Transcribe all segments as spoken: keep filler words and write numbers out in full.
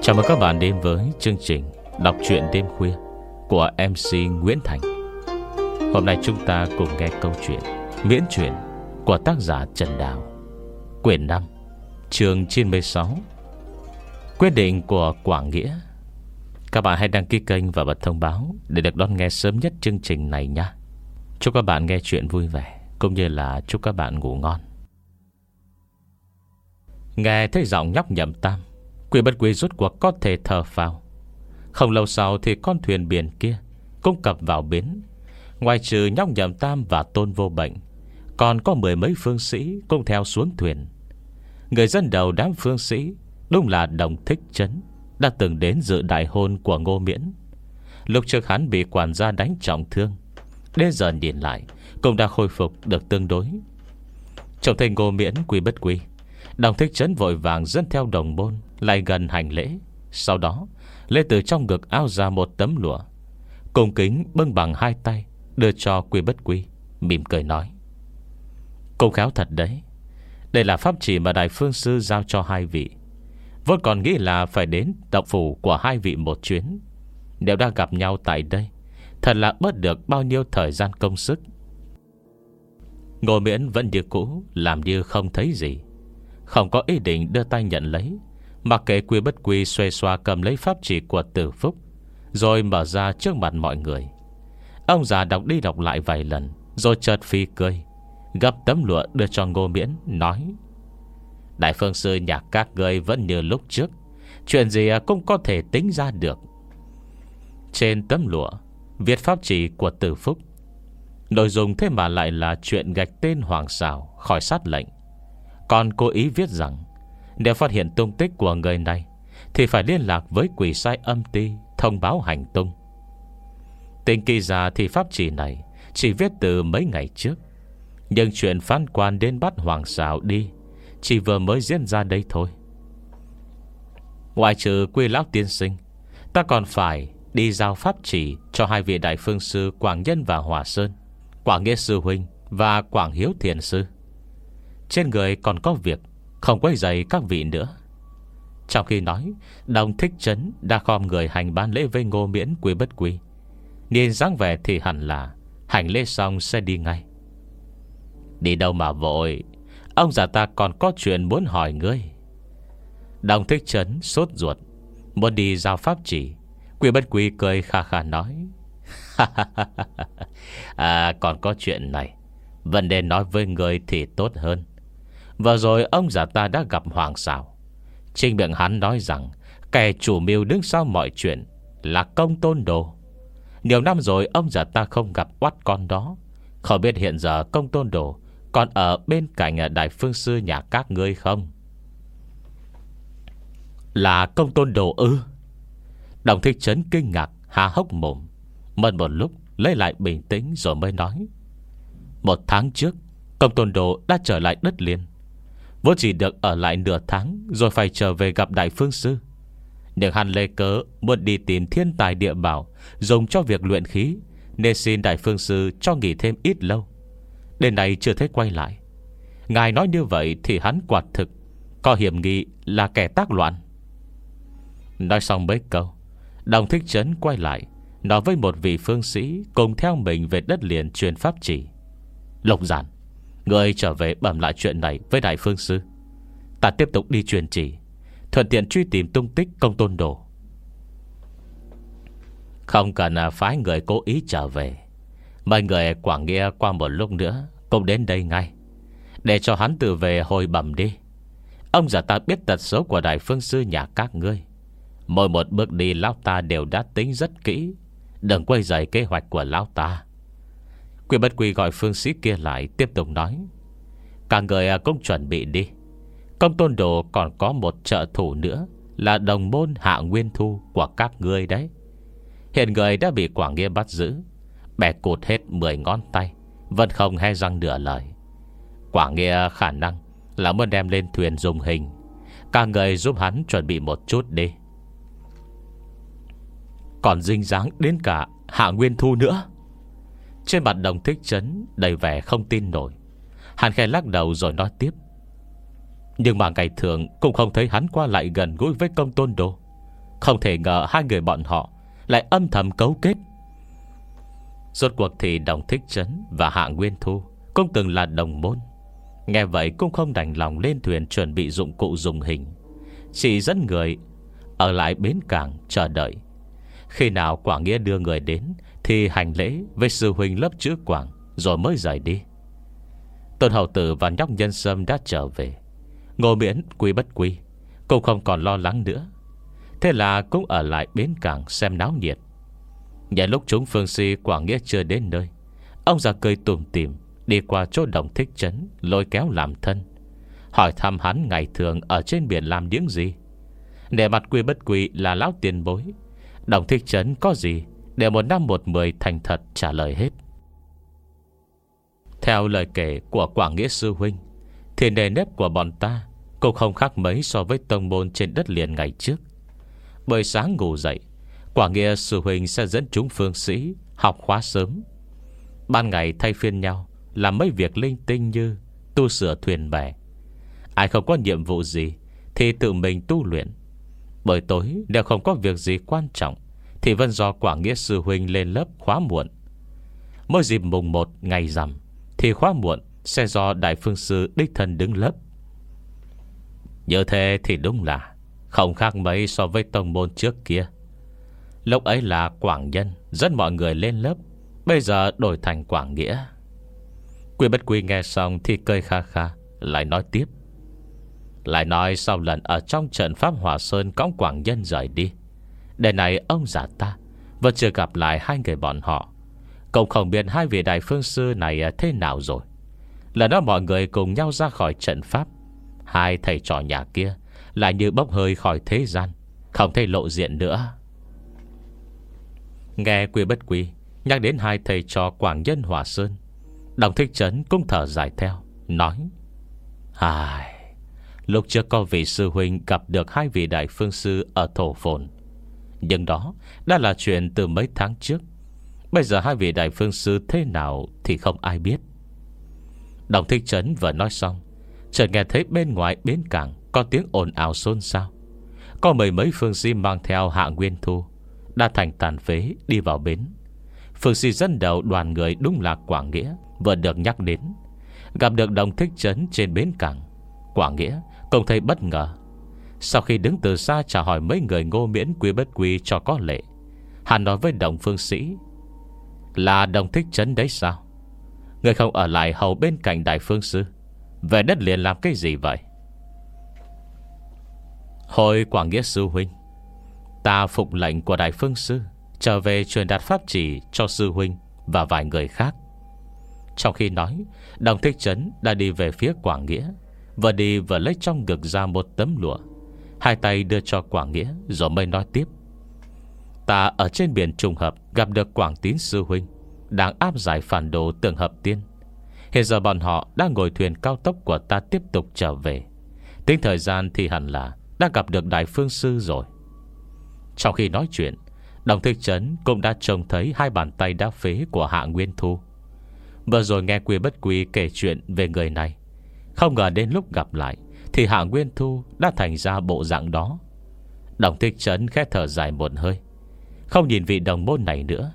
Chào mừng các bạn đến với chương trình đọc truyện đêm khuya của em xê Nguyễn Thành. Hôm nay chúng ta cùng nghe câu chuyện miễn truyện của tác giả Trần Đào, quyển năm, chương chín mươi sáu, quyết định của Quảng Nghĩa. Các bạn hãy đăng ký kênh và bật thông báo để được đón nghe sớm nhất chương trình này nhé. Chúc các bạn nghe chuyện vui vẻ, cũng như là chúc các bạn ngủ ngon. Nghe thấy giọng nhóc Nhậm Tam, Quỷ Bất Quỷ rốt cuộc có thể thở phào. Không lâu sau thì con thuyền biển kia cũng cập vào bến. Ngoài trừ nhóc Nhậm Tam và Tôn Vô Bệnh, còn có mười mấy phương sĩ cũng theo xuống thuyền. Người dẫn đầu đám phương sĩ đúng là Đồng Thích Trấn, đã từng đến dự đại hôn của Ngô Miễn. Lúc trước hắn bị quản gia đánh trọng thương, đến giờ nhìn lại cũng đã khôi phục được tương đối. Trông thấy Ngô Miễn, Quỷ Bất Quỷ, Đồng Thích Trấn vội vàng dẫn theo đồng môn lại gần hành lễ. Sau đó lấy từ trong ngực áo ra một tấm lụa, cung kính bưng bằng hai tay đưa cho Quỷ Bất Quỷ, mỉm cười nói: "Công khéo thật đấy. Đây là pháp chỉ mà Đại Phương Sư giao cho hai vị. Vốn còn nghĩ là phải đến động phủ của hai vị một chuyến. Nếu đã gặp nhau tại đây, thật là bớt được bao nhiêu thời gian công sức." Ngô Miễn vẫn như cũ, làm như không thấy gì, không có ý định đưa tay nhận lấy, mặc kệ Quỷ Bất Quỷ xoay xoa cầm lấy pháp chỉ của Tử Phúc, rồi mở ra trước mặt mọi người. Ông già đọc đi đọc lại vài lần, rồi chợt phi cười, gấp tấm lụa đưa cho Ngô Miễn, nói: "Đại Phương Sư nhà các ngươi vẫn như lúc trước, chuyện gì cũng có thể tính ra được." Trên tấm lụa viết pháp chỉ của Tử Phúc. Nội dung thế mà lại là chuyện gạch tên Hoàng Sào khỏi sát lệnh. Còn cố ý viết rằng nếu phát hiện tung tích của người này thì phải liên lạc với quỷ sai âm ty, thông báo hành tung. Tính kỳ ra thì pháp chỉ này chỉ viết từ mấy ngày trước, nhưng chuyện phán quan đến bắt Hoàng Sào đi chỉ vừa mới diễn ra đây thôi. Ngoài trừ Quy lão tiên sinh, ta còn phải đi giao pháp chỉ cho hai vị Đại Phương Sư Quảng Nhân và Hòa Sơn, Quảng Nghĩa Sư Huynh và Quảng Hiếu Thiền Sư. Trên người còn có việc, không quấy rầy các vị nữa. Trong khi nói, Đồng Thích Trấn đã khom người hành bán lễ với Ngô Miễn, Quỷ Bất Quỷ. Nhìn dáng vẻ thì hẳn là hành lễ xong sẽ đi ngay. "Đi đâu mà vội, ông già ta còn có chuyện muốn hỏi ngươi." Đồng Thích Trấn sốt ruột muốn đi giao pháp chỉ. Quỷ Bất Quỷ cười kha kha nói: "À, còn có chuyện này, vấn đề nói với ngươi thì tốt hơn. Vừa rồi ông già ta đã gặp Hoàng Sào. Trên miệng hắn nói rằng kẻ chủ mưu đứng sau mọi chuyện là Công Tôn Đồ. Nhiều năm rồi ông già ta không gặp oắt con đó. Không biết hiện giờ Công Tôn Đồ còn ở bên cạnh Đại Phương Sư nhà các ngươi không?" "Là Công Tôn Đồ ư?" Đồng Thích Trấn kinh ngạc há hốc mồm, mất một lúc lấy lại bình tĩnh rồi mới nói: "Một tháng trước Công Tôn Đồ đã trở lại đất liền. Vốn chỉ được ở lại nửa tháng rồi phải trở về gặp Đại Phương Sư, nhưng hắn lấy cớ muốn đi tìm thiên tài địa bảo dùng cho việc luyện khí, nên xin Đại Phương Sư cho nghỉ thêm ít lâu. Đến nay chưa thấy quay lại. Ngài nói như vậy thì hắn quả thực có hiểm nghi là kẻ tác loạn." Nói xong mấy câu, Đồng Thích Trấn quay lại nói với một vị phương sĩ cùng theo mình về đất liền truyền pháp chỉ: "Lục Giản, người trở về bẩm lại chuyện này với Đại Phương Sư. Ta tiếp tục đi truyền chỉ, thuận tiện truy tìm tung tích Công Tôn Đồ." "Không cần phái người cố ý trở về. Mời người Quảng Nghĩa qua một lúc nữa cũng đến đây ngay, để cho hắn tự về hồi bẩm đi. Ông già ta biết tật xấu của Đại Phương Sư nhà các ngươi. Mỗi một bước đi lão ta đều đã tính rất kỹ, đừng quay rầy kế hoạch của lão ta." Quỷ Bất Quỷ gọi phương sĩ kia lại, tiếp tục nói: "Cả người cũng chuẩn bị đi. Công Tôn Đồ còn có một trợ thủ nữa là đồng môn Hạ Nguyên Thu của các ngươi đấy. Hiện người đã bị Quảng Nghĩa bắt giữ, bẻ cụt hết mười ngón tay, vẫn không hé răng nửa lời. Quảng Nghĩa khả năng là muốn đem lên thuyền dùng hình. Cả người giúp hắn chuẩn bị một chút đi." "Còn dinh dáng đến cả Hạ Nguyên Thu nữa?" Trên mặt Đồng Thích Trấn đầy vẻ không tin nổi. Hắn khẽ lắc đầu rồi nói tiếp: "Nhưng mà ngày thường cũng không thấy hắn qua lại gần gũi với Công Tôn Đồ. Không thể ngờ hai người bọn họ lại âm thầm cấu kết. Rốt cuộc thì Đồng Thích Trấn và Hạ Nguyên Thu cũng từng là đồng môn. Nghe vậy cũng không đành lòng lên thuyền chuẩn bị dụng cụ dùng hình, chỉ dẫn người ở lại bến cảng chờ đợi. Khi nào Quảng Nghĩa đưa người đến thì hành lễ với sư huynh lớp chữ Quảng, rồi mới rời đi. Tôn hầu tử và nhóc Nhân Sâm đã trở về. Ngô Miễn quy bất quy cũng không còn lo lắng nữa. Thế là cũng ở lại bến cảng xem náo nhiệt. Nhận lúc chúng phương si Quảng Nghĩa chưa đến nơi, ông già cười tủm tỉm đi qua chỗ Đồng Thích Trấn, lôi kéo làm thân, hỏi thăm hắn ngày thường ở trên biển làm những gì. Để mặt quy bất quy là lão tiền bối, Đồng Thích Trấn có gì để một năm một mười thành thật trả lời hết. Theo lời kể của Quảng Nghĩa sư huynh thì nề nếp của bọn ta cũng không khác mấy so với tông môn trên đất liền ngày trước. Buổi sáng ngủ dậy, Quảng Nghĩa sư huynh sẽ dẫn chúng phương sĩ học khóa sớm. Ban ngày thay phiên nhau làm mấy việc linh tinh như tu sửa thuyền bè. Ai không có nhiệm vụ gì thì tự mình tu luyện. Buổi tối nếu không có việc gì quan trọng thì vẫn do Quảng Nghĩa sư huynh lên lớp khóa muộn. Mỗi dịp mùng một ngày rằm thì khóa muộn sẽ do Đại Phương Sư đích thân đứng lớp. Như thế thì đúng là không khác mấy so với tông môn trước kia. Lúc ấy là Quảng Nhân dẫn mọi người lên lớp, bây giờ đổi thành Quảng Nghĩa. Quy bất quy nghe xong thì cười kha kha, lại nói tiếp. Lại nói sau lần ở trong trận Pháp Hỏa Sơn cõng Quảng Nhân rời đi, đời này ông già ta vẫn chưa gặp lại hai người bọn họ. Cũng không biết hai vị Đại Phương Sư này thế nào rồi. Lần đó mọi người cùng nhau ra khỏi trận Pháp, hai thầy trò nhà kia lại như bốc hơi khỏi thế gian, không thể lộ diện nữa. Nghe Quy bất quy nhắc đến hai thầy trò Quảng Nhân Hỏa Sơn, Đồng Thích Trấn cũng thở dài theo, nói: Ai, lúc trước có vị sư huynh gặp được hai vị Đại Phương Sư ở Thổ Phồn, nhưng đó đã là chuyện từ mấy tháng trước. Bây giờ hai vị Đại Phương Sư thế nào thì không ai biết. Đồng Thích Trấn vừa nói xong, chợt nghe thấy bên ngoài bến cảng có tiếng ồn ào xôn xao. Có mười mấy phương sĩ mang theo Hạ Nguyên Thu đã thành tàn phế đi vào bến. Phương sĩ dẫn đầu đoàn người đúng là Quảng Nghĩa vừa được nhắc đến. Gặp được Đồng Thích Trấn trên bến cảng, Quảng Nghĩa cũng thấy bất ngờ. Sau khi đứng từ xa chào hỏi mấy người Ngô Miễn Quy bất quy cho có lệ, hắn nói với Đồng phương sĩ: Là Đồng Thích Trấn đấy sao? Người không ở lại hầu bên cạnh Đại Phương Sư, về đất liền làm cái gì vậy? Hồi Quảng Nghĩa sư huynh, ta phục lệnh của Đại Phương Sư trở về truyền đạt pháp chỉ cho sư huynh và vài người khác. Trong khi nói, Đồng Thích Trấn đã đi về phía Quảng Nghĩa, vừa đi vừa lấy trong ngực ra một tấm lụa, hai tay đưa cho Quảng Nghĩa, rồi mới nói tiếp: Ta ở trên biển trùng hợp gặp được Quảng Tín sư huynh đang áp giải phản đồ Tường Hợp Tiên. Hiện giờ bọn họ đang ngồi thuyền cao tốc của ta tiếp tục trở về. Tính thời gian thì hẳn là đã gặp được Đại Phương Sư rồi. Trong khi nói chuyện, Đồng Thích Trấn cũng đã trông thấy hai bàn tay đã phế của Hạ Nguyên Thu. Vừa rồi nghe Quy bất quy kể chuyện về người này, không ngờ đến lúc gặp lại thì Hạ Nguyên Thu đã thành ra bộ dạng đó. Đồng Thích Trấn khẽ thở dài một hơi, không nhìn vị đồng môn này nữa.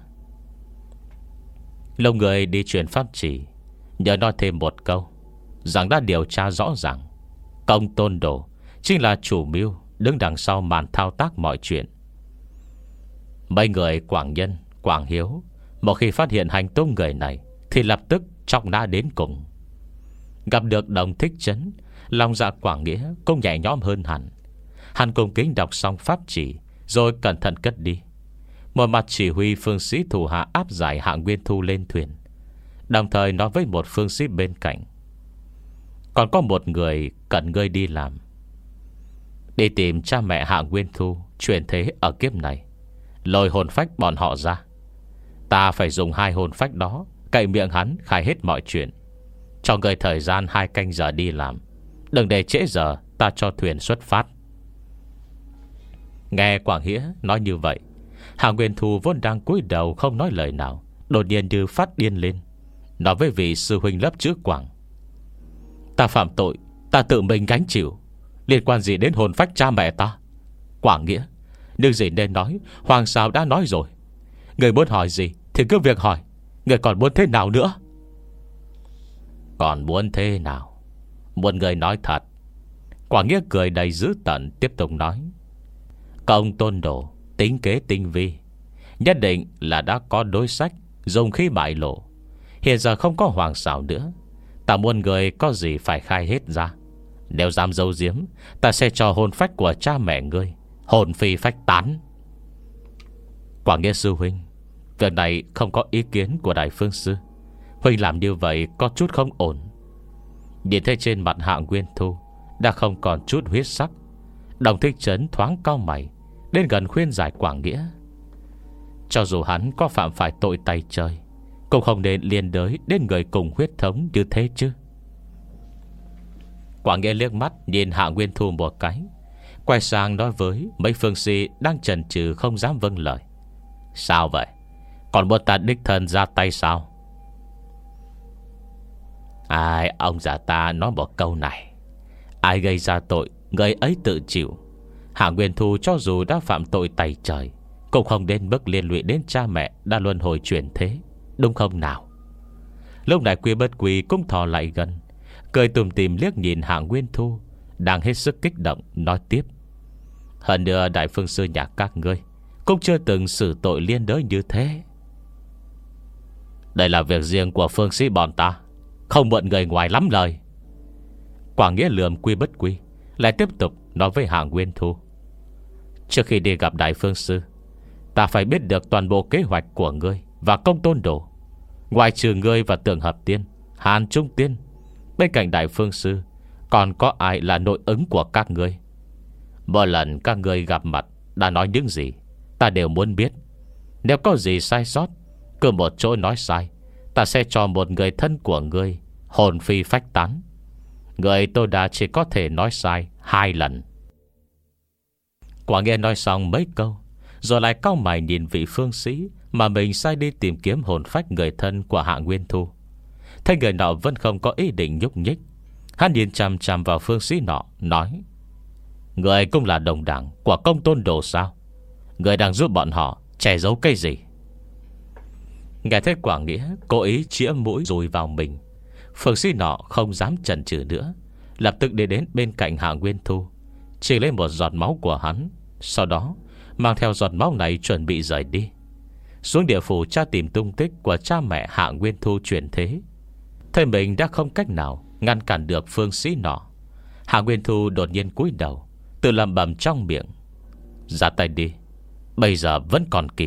Lâu người đi truyền pháp chỉ, nhớ nói thêm một câu rằng đã điều tra rõ ràng Công Tôn Đồ chính là chủ mưu đứng đằng sau màn thao tác mọi chuyện. Mấy người Quảng Nhân, Quảng Hiếu một khi phát hiện hành tung người này thì lập tức chọc nã đến cùng. Gặp được Đồng Thích Trấn, lòng dạ Quảng Nghĩa cũng nhẹ nhõm hơn hẳn. Hắn cùng kính đọc xong pháp chỉ, rồi cẩn thận cất đi. Một mặt chỉ huy phương sĩ thủ hạ áp giải Hạ Nguyên Thu lên thuyền, đồng thời nói với một phương sĩ bên cạnh: Còn có một người cần ngươi đi làm, đi tìm cha mẹ Hạ Nguyên Thu chuyển thế ở kiếp này, lôi hồn phách bọn họ ra. Ta phải dùng hai hồn phách đó cậy miệng hắn khai hết mọi chuyện. Cho ngươi thời gian hai canh giờ đi làm, đừng để trễ giờ ta cho thuyền xuất phát. Nghe Quảng Nghĩa nói như vậy, Hạ Nguyên Thu vốn đang cúi đầu không nói lời nào, đột nhiên như phát điên lên, nói với vị sư huynh lớp chữ Quảng: Ta phạm tội, ta tự mình gánh chịu, liên quan gì đến hồn phách cha mẹ ta? Quảng Nghĩa, Nhưng gì nên nói Hoàng Sào đã nói rồi. Người muốn hỏi gì thì cứ việc hỏi. Người còn muốn thế nào nữa? Còn muốn thế nào? Muốn người nói thật. Quảng Nghĩa cười đầy dữ tợn, tiếp tục nói: Công Tôn Đồ tính kế tinh vi, nhất định là đã có đối sách, dùng khí bại lộ. Hiện giờ không có Hoàng Sào nữa, ta muốn người có gì phải khai hết ra. Nếu dám giấu giếm, ta sẽ cho hồn phách của cha mẹ ngươi hồn phi phách tán. Quảng Nghĩa sư huynh, việc này không có ý kiến của Đại Phương Sư. Huynh làm như vậy có chút không ổn. Nhìn thấy trên mặt Hạ Nguyên Thu đã không còn chút huyết sắc, Đồng Thích Trấn thoáng cau mày, đến gần khuyên giải Quảng Nghĩa: Cho dù hắn có phạm phải tội tay trời, cũng không nên liên đới đến người cùng huyết thống như thế chứ. Quảng Nghĩa liếc mắt nhìn Hạ Nguyên Thu một cái, quay sang nói với mấy phương sĩ đang chần chừ không dám vâng lời: Sao vậy? Còn muốn ta đích thân ra tay sao? Ai, ông già ta nói một câu này: Ai gây ra tội, người ấy tự chịu. Hạ Nguyên Thu cho dù đã phạm tội tày trời, cũng không đến mức liên lụy đến cha mẹ đã luân hồi chuyển thế, đúng không nào? Lúc này Quy Bất Quy cũng thò lại gần, cười tùm tìm liếc nhìn Hạ Nguyên Thu đang hết sức kích động, nói tiếp: Hơn nữa Đại Phương Sư nhà các ngươi cũng chưa từng xử tội liên đới như thế. Đây là việc riêng của phương sĩ bọn ta, không mượn người ngoài lắm lời. Quảng Nghĩa lườm Quy Bất Quy, lại tiếp tục nói với Hạ Nguyên Thu: Trước khi đi gặp Đại Phương Sư, ta phải biết được toàn bộ kế hoạch của ngươi và Công Tôn Đồ. Ngoài trừ ngươi và Tưởng Hợp Tiên, Hàn Trung Tiên, bên cạnh Đại Phương Sư còn có ai là nội ứng của các ngươi? Mỗi lần các ngươi gặp mặt đã nói những gì, ta đều muốn biết. Nếu có gì sai sót, cứ một chỗ nói sai, ta sẽ cho một người thân của ngươi hồn phi phách tán. Người tôi đã chỉ có thể nói sai hai lần. Quảng Nghe nói xong mấy câu, rồi lại cau mày nhìn vị phương sĩ mà mình sai đi tìm kiếm hồn phách người thân của Hạ Nguyên Thu. Thấy người nọ vẫn không có ý định nhúc nhích, hắn nhìn chằm chằm vào phương sĩ nọ, nói: Người cũng là đồng đảng của Công Tôn Đồ sao? Người đang giúp bọn họ che giấu cái gì? Nghe thấy Quảng Nghĩa cố ý chĩa mũi dùi vào mình, phương sĩ nọ không dám chần chừ nữa, lập tức đi đến bên cạnh Hạ Nguyên Thu, chỉ lấy một giọt máu của hắn, sau đó mang theo giọt máu này chuẩn bị rời đi, xuống địa phủ tra tìm tung tích của cha mẹ Hạ Nguyên Thu chuyển thế. Thấy mình đã không cách nào ngăn cản được phương sĩ nọ, Hạ Nguyên Thu đột nhiên cúi đầu, tự lẩm bẩm trong miệng: Ra tay đi, bây giờ vẫn còn kịp.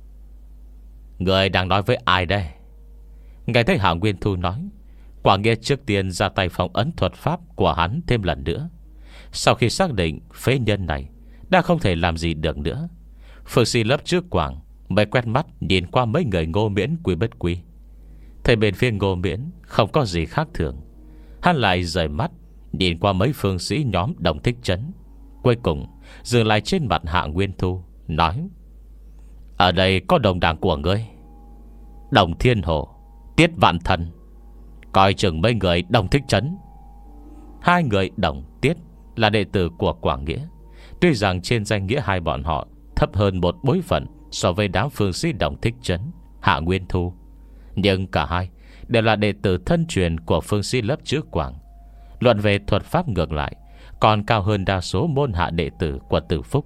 Người đang nói với ai đây? Nghe thấy Hạ Nguyên Thu nói, Quảng Nghĩa trước tiên ra tay phong ấn thuật pháp của hắn thêm lần nữa. Sau khi xác định phế nhân này đã không thể làm gì được nữa, phương sĩ lớp trước Quảng mới quét mắt nhìn qua mấy người Ngô Miễn, Quy Bất Quy. Thấy bên phía Ngô Miễn không có gì khác thường, hắn lại rời mắt nhìn qua mấy phương sĩ nhóm Đồng Thích Trấn, cuối cùng dừng lại trên mặt Hạ Nguyên Thu, nói: Ở đây có đồng đảng của ngươi, Đồng Thiên Hồ, Tiết Vạn Thần, coi chừng mấy người Đồng Thích Trấn. Hai người Đồng Tiết là đệ tử của Quảng Nghĩa. Tuy rằng trên danh nghĩa hai bọn họ thấp hơn một bối phận so với đám phương sĩ Đồng Thích Trấn, Hạ Nguyên Thu, nhưng cả hai đều là đệ tử thân truyền của phương sĩ lớp chữ Quảng. Luận về thuật pháp ngược lại còn cao hơn đa số môn hạ đệ tử của Tử Phúc.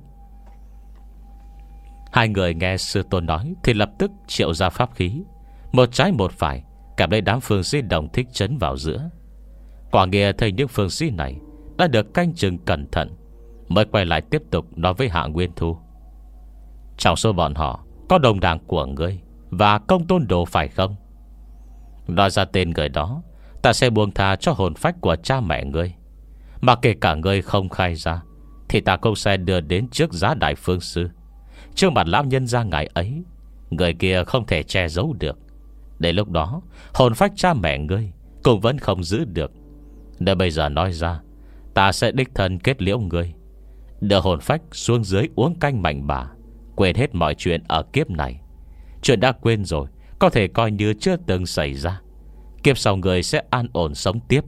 Hai người nghe sư tôn nói thì lập tức triệu ra pháp khí, một trái một phải kẹp lấy đám phương sĩ Đồng Thích Trấn vào giữa. Quảng Nghĩa thấy những phương sĩ này đã được canh chừng cẩn thận, mới quay lại tiếp tục nói với Hạ Nguyên Thu: Trong số bọn họ có đồng đảng của ngươi và Công Tôn Đồ phải không? Nói ra tên người đó, ta sẽ buông tha cho hồn phách của cha mẹ ngươi. Mà kể cả ngươi không khai ra, thì ta cũng sẽ đưa đến trước giá Đại Phương Sư. Trước mặt lão nhân gia ngài ấy, người kia không thể che giấu được. Đến lúc đó, hồn phách cha mẹ ngươi cũng vẫn không giữ được. Nếu bây giờ nói ra, ta sẽ đích thân kết liễu ngươi, đưa hồn phách xuống dưới uống canh mạnh bà, quên hết mọi chuyện ở kiếp này. Chuyện đã quên rồi có thể coi như chưa từng xảy ra. Kiếp sau người sẽ an ổn sống tiếp.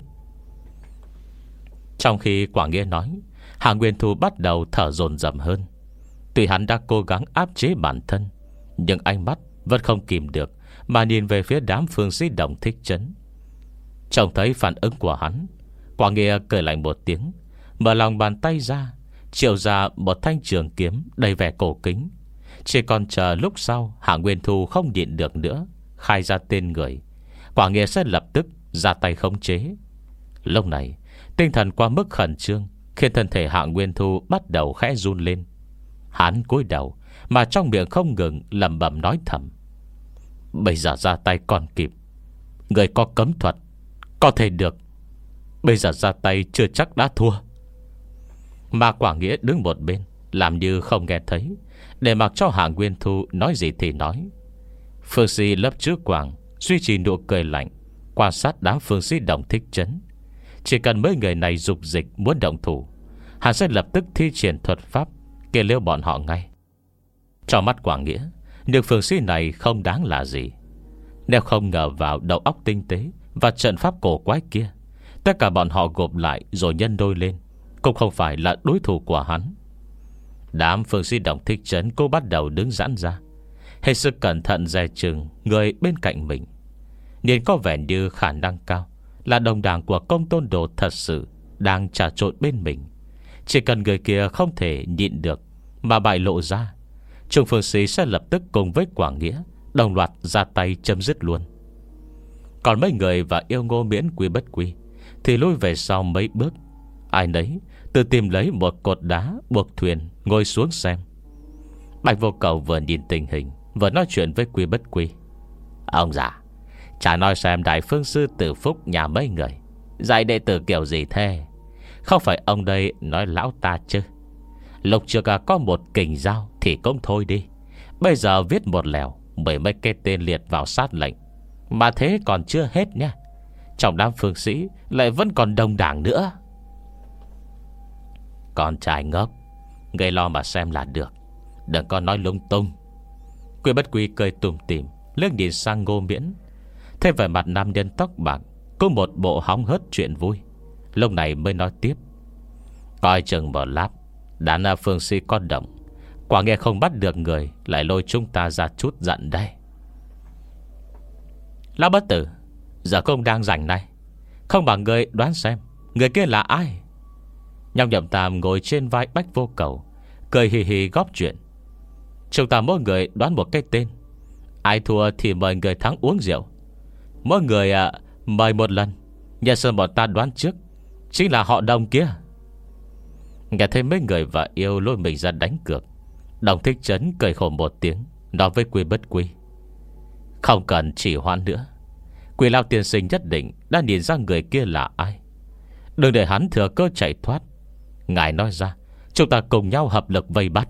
Trong khi Quảng Nghĩa nói, Hạ Nguyên Thu bắt đầu thở dồn dập hơn. Tuy hắn đã cố gắng áp chế bản thân, nhưng ánh mắt vẫn không kìm được mà nhìn về phía đám phương sĩ Đồng Thích Trấn. Trông thấy phản ứng của hắn, Quảng Nghĩa cười lạnh một tiếng, mở lòng bàn tay ra, triệu ra một thanh trường kiếm đầy vẻ cổ kính. Chỉ còn chờ lúc sau Hạ Nguyên Thu không nhịn được nữa, khai ra tên người, Quảng Nghĩa sẽ lập tức ra tay khống chế. Lúc này tinh thần quá mức khẩn trương, khiến thân thể Hạ Nguyên Thu bắt đầu khẽ run lên. Hắn cúi đầu, mà trong miệng không ngừng lẩm bẩm nói thầm: bây giờ ra tay còn kịp. Người có cấm thuật có thể được, bây giờ ra tay chưa chắc đã thua. Mà Quảng Nghĩa đứng một bên, làm như không nghe thấy, để mặc cho Hạ Nguyên Thu nói gì thì nói. Phương sĩ lớp trước Quảng duy trì nụ cười lạnh, quan sát đám phương sĩ Đồng Thích Trấn. Chỉ cần mấy người này dục dịch muốn động thủ, hắn sẽ lập tức thi triển thuật pháp kê liêu bọn họ ngay. Trong mắt Quảng Nghĩa, những phương sĩ này không đáng là gì. Nếu không ngờ vào đầu óc tinh tế và trận pháp cổ quái kia, tất cả bọn họ gộp lại rồi nhân đôi lên cũng không phải là đối thủ của hắn. Đám phương sĩ Đồng Thích Trấn cô bắt đầu đứng giãn ra, hết sức cẩn thận dè chừng người bên cạnh mình. Nhìn có vẻ như khả năng cao là đồng đảng của Công Tôn Đồ thật sự đang trà trộn bên mình. Chỉ cần người kia không thể nhịn được mà bại lộ ra, Trung phương sĩ sẽ lập tức cùng với Quảng Nghĩa đồng loạt ra tay chấm dứt luôn. Còn mấy người và yêu Ngô Miễn Quy Bất Quy thì lui về sau mấy bước, ai nấy tự tìm lấy một cột đá buộc thuyền ngồi xuống xem. Bạch Vô Cầu vừa nhìn tình hình, vừa nói chuyện với Quy Bất Quy: ông già, chả nói xem Đại Phương Sư Tử Phúc nhà mấy người dạy đệ tử kiểu gì thế? Không phải ông đây nói lão ta chứ? Lúc trước có một kình dao thì cũng thôi đi, bây giờ viết một lèo mười mấy cái tên liệt vào sát lệnh. Mà thế còn chưa hết nha, trong đám phương sĩ lại vẫn còn đông đảng nữa. Con trai ngốc, người lo mà xem là được, đừng có nói lung tung. Quy Bất Quy cười tủm tỉm, liếc nhìn sang Ngô Miễn. Thế về mặt nam nhân tóc bạc có một bộ hóng hớt chuyện vui, lúc này mới nói tiếp: coi chừng một lát đàn phương sĩ con động, quả nghe không bắt được người, lại lôi chúng ta ra chút giận đây. Lão Bất Tử, giờ không đang rảnh này, không bằng người đoán xem người kia là ai. Nhong Nhậm Tam ngồi trên vai Bách Vô Cầu, cười hì hì góp chuyện: chúng ta mỗi người đoán một cái tên, ai thua thì mời người thắng uống rượu. Mỗi người à, mời một lần. Nhà Sơn bọn ta đoán trước chính là họ Đồng kia. Nghe thấy mấy người và yêu lôi mình ra đánh cược, Đồng Thích Trấn cười khổ một tiếng, nói với Quy Bất Quy: không cần chỉ hoãn nữa, Quỷ Lao tiên sinh nhất định đã nhìn ra người kia là ai. Đừng để hắn thừa cơ chạy thoát. Ngài nói ra, chúng ta cùng nhau hợp lực vây bắt.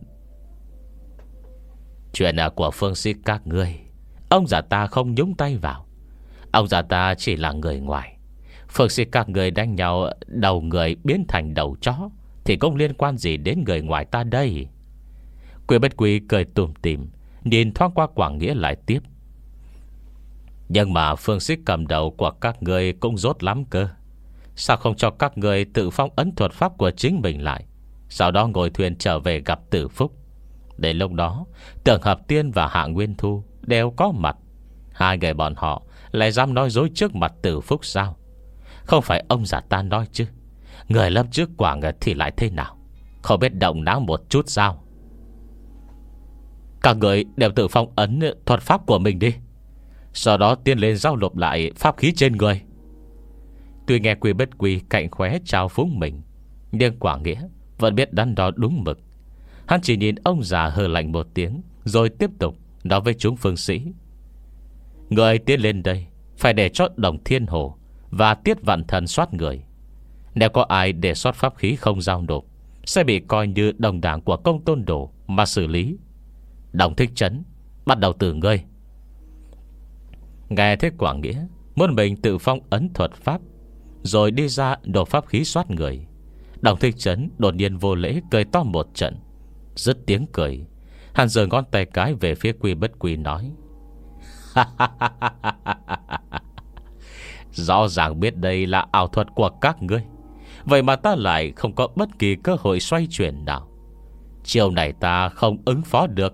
Chuyện của phương sĩ các ngươi, ông già ta không nhúng tay vào. Ông già ta chỉ là người ngoài. Phương sĩ các người đánh nhau, đầu người biến thành đầu chó, thì không liên quan gì đến người ngoài ta đây. Quy Bất Quy cười tủm tỉm, nhìn thoáng qua Quảng Nghĩa lại tiếp: nhưng mà phương sĩ cầm đầu của các người cũng rốt lắm cơ. Sao không cho các người tự phong ấn thuật pháp của chính mình lại, sau đó ngồi thuyền trở về gặp Tử Phúc? Đến lúc đó Tưởng Hợp Tiên và Hạ Nguyên Thu đều có mặt, hai người bọn họ lại dám nói dối trước mặt Tử Phúc sao? Không phải ông già ta nói chứ, người lớp trước Quảng thì lại thế nào? Không biết động não một chút sao? Các người đều tự phong ấn thuật pháp của mình đi, sau đó tiến lên giao nộp lại pháp khí trên người. Tuy nghe Quy Bất Quy cạnh khóe trao phúng mình, nhưng Quảng Nghĩa vẫn biết đắn đo đúng mực. Hắn chỉ nhìn ông già hừ lạnh một tiếng, rồi tiếp tục nói với chúng phương sĩ: người tiến lên đây phải để cho Đồng Thiên Hồ và Tiết Vạn Thần soát người. Nếu có ai để soát pháp khí không giao nộp, sẽ bị coi như đồng đảng của Công Tôn Đồ mà xử lý. Đồng Thích Trấn, bắt đầu từ ngươi. Nghe thế Quảng Nghĩa muốn mình tự phong ấn thuật pháp, rồi đi ra đổ pháp khí soát người. Đồng Thích Trấn đột nhiên vô lễ cười to một trận, dứt tiếng cười, hắn giơ ngón tay cái về phía Quy Bất Quy nói: rõ ràng biết đây là ảo thuật của các ngươi, vậy mà ta lại không có bất kỳ cơ hội xoay chuyển nào. Chiều này ta không ứng phó được.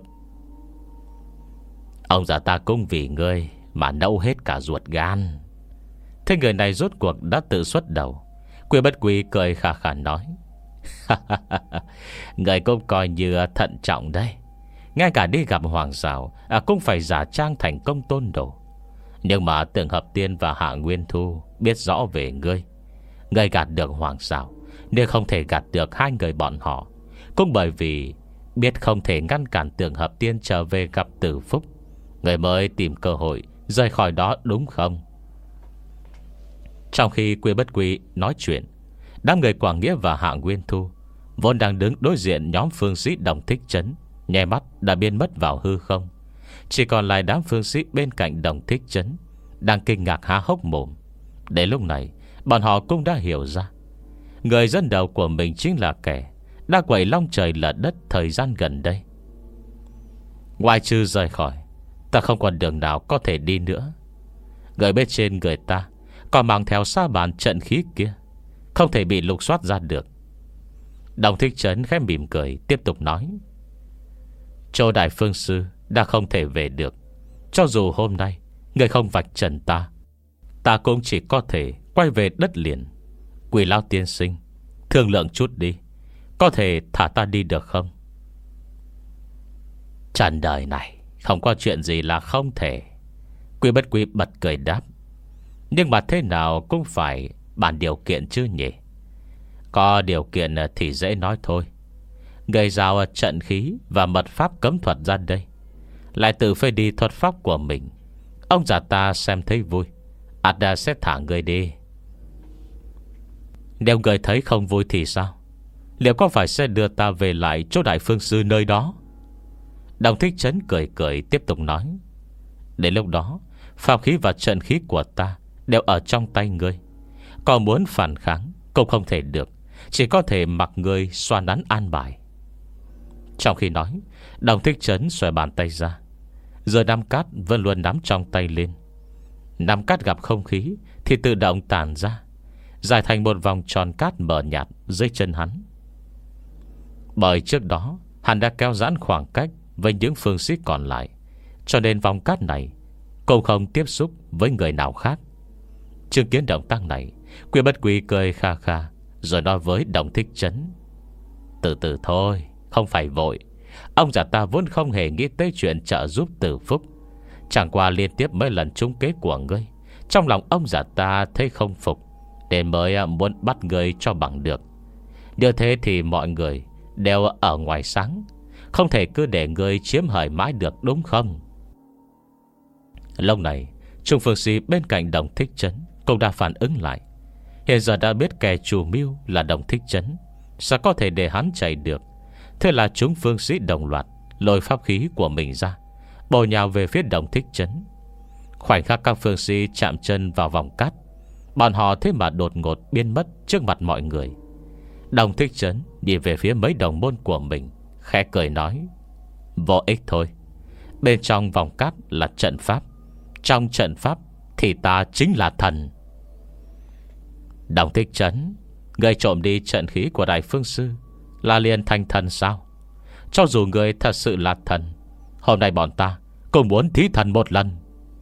Ông già ta cũng vì ngươi mà nấu hết cả ruột gan. Thế người này rốt cuộc đã tự xuất đầu. Quy Bất Quy cười khà khà nói: người cũng coi như thận trọng đấy. Ngay cả đi gặp Hoàng Sào à, cũng phải giả trang thành công tôn đồ. Nhưng mà Tưởng Hợp Tiên và Hạ Nguyên Thu biết rõ về ngươi. Ngươi gạt được Hoàng Sào, nhưng không thể gạt được hai người bọn họ. Cũng bởi vì biết không thể ngăn cản Tưởng Hợp Tiên trở về gặp Tử Phúc, người mới tìm cơ hội rời khỏi đó, đúng không? Trong khi Quy Bất Quy nói chuyện, đám người Quảng Nghĩa và Hạ Nguyên Thu vốn đang đứng đối diện nhóm phương sĩ Đồng Thích Trấn, nhè mắt đã biến mất vào hư không. Chỉ còn lại đám phương sĩ bên cạnh Đồng Thích Trấn đang kinh ngạc há hốc mồm. Đến lúc này bọn họ cũng đã hiểu ra, người dẫn đầu của mình chính là kẻ đã quậy long trời lở đất thời gian gần đây. Ngoài trừ rời khỏi, ta không còn đường nào có thể đi nữa. Người bên trên người ta còn mang theo sa bàn trận khí kia, không thể bị lục soát ra được. Đồng Thích Trấn khẽ mỉm cười tiếp tục nói: Châu Đại Phương Sư đã không thể về được. Cho dù hôm nay người không vạch trần ta, ta cũng chỉ có thể quay về đất liền. Quỷ Lão tiên sinh, thương lượng chút đi, có thể thả ta đi được không? Trần đời này không có chuyện gì là không thể. Quy Bất Quy bật cười đáp: Nhưng mà thế nào cũng phải bàn điều kiện chứ nhỉ? Có điều kiện thì dễ nói thôi. Người giao trận khí và mật pháp cấm thuật ra đây, lại tự phê đi thuật pháp của mình. Ông già ta xem thấy vui, ắt đã sẽ thả người đi. Nếu người thấy không vui thì sao? Liệu có phải sẽ đưa ta về lại chỗ Đại Phương Sư nơi đó? Đồng Thích Trấn cười cười tiếp tục nói: Đến lúc đó, pháp khí và trận khí của ta đều ở trong tay ngươi. Còn muốn phản kháng cũng không thể được, chỉ có thể mặc ngươi xoa nắn an bài. Trong khi nói, Đồng Thích Trấn xòe bàn tay ra, giờ nắm cát vẫn luôn nắm trong tay lên. Nắm cát gặp không khí thì tự động tản ra, dài thành một vòng tròn cát mờ nhạt dưới chân hắn. Bởi trước đó hắn đã kéo giãn khoảng cách với những phương sĩ còn lại, cho nên vòng cát này cũng không tiếp xúc với người nào khác. Chứng kiến động tác này, Quy Bất Quy cười kha kha, rồi nói với Đồng Thích Trấn: Từ từ thôi, không phải vội. Ông già ta vốn không hề nghĩ tới chuyện trợ giúp Tử Phúc. Chẳng qua liên tiếp mấy lần trúng kế của ngươi, trong lòng ông già ta thấy không phục, nên mới muốn bắt ngươi cho bằng được. Như thế thì mọi người đều ở ngoài sáng, không thể cứ để ngươi chiếm hời mãi được, đúng không? Lúc này Trung Phương Sĩ bên cạnh Đồng Thích Trấn cũng đã phản ứng lại. Hiện giờ đã biết kẻ chủ mưu là Đồng Thích Trấn, sao có thể để hắn chạy được. Thế là chúng phương sĩ đồng loạt lôi pháp khí của mình ra, bổ nhào về phía Đồng Thích Trấn. Khoảnh khắc các phương sĩ chạm chân vào vòng cát, bọn họ thế mà đột ngột biến mất trước mặt mọi người. Đồng Thích Trấn nhìn về phía mấy đồng môn của mình, khẽ cười nói: Vô ích thôi. Bên trong vòng cát là trận pháp, trong trận pháp thì ta chính là thần. Đồng Thích Trấn, người trộm đi trận khí của Đại Phương Sư là liền thành thần sao? Cho dù người thật sự là thần, hôm nay bọn ta cũng muốn thí thần một lần.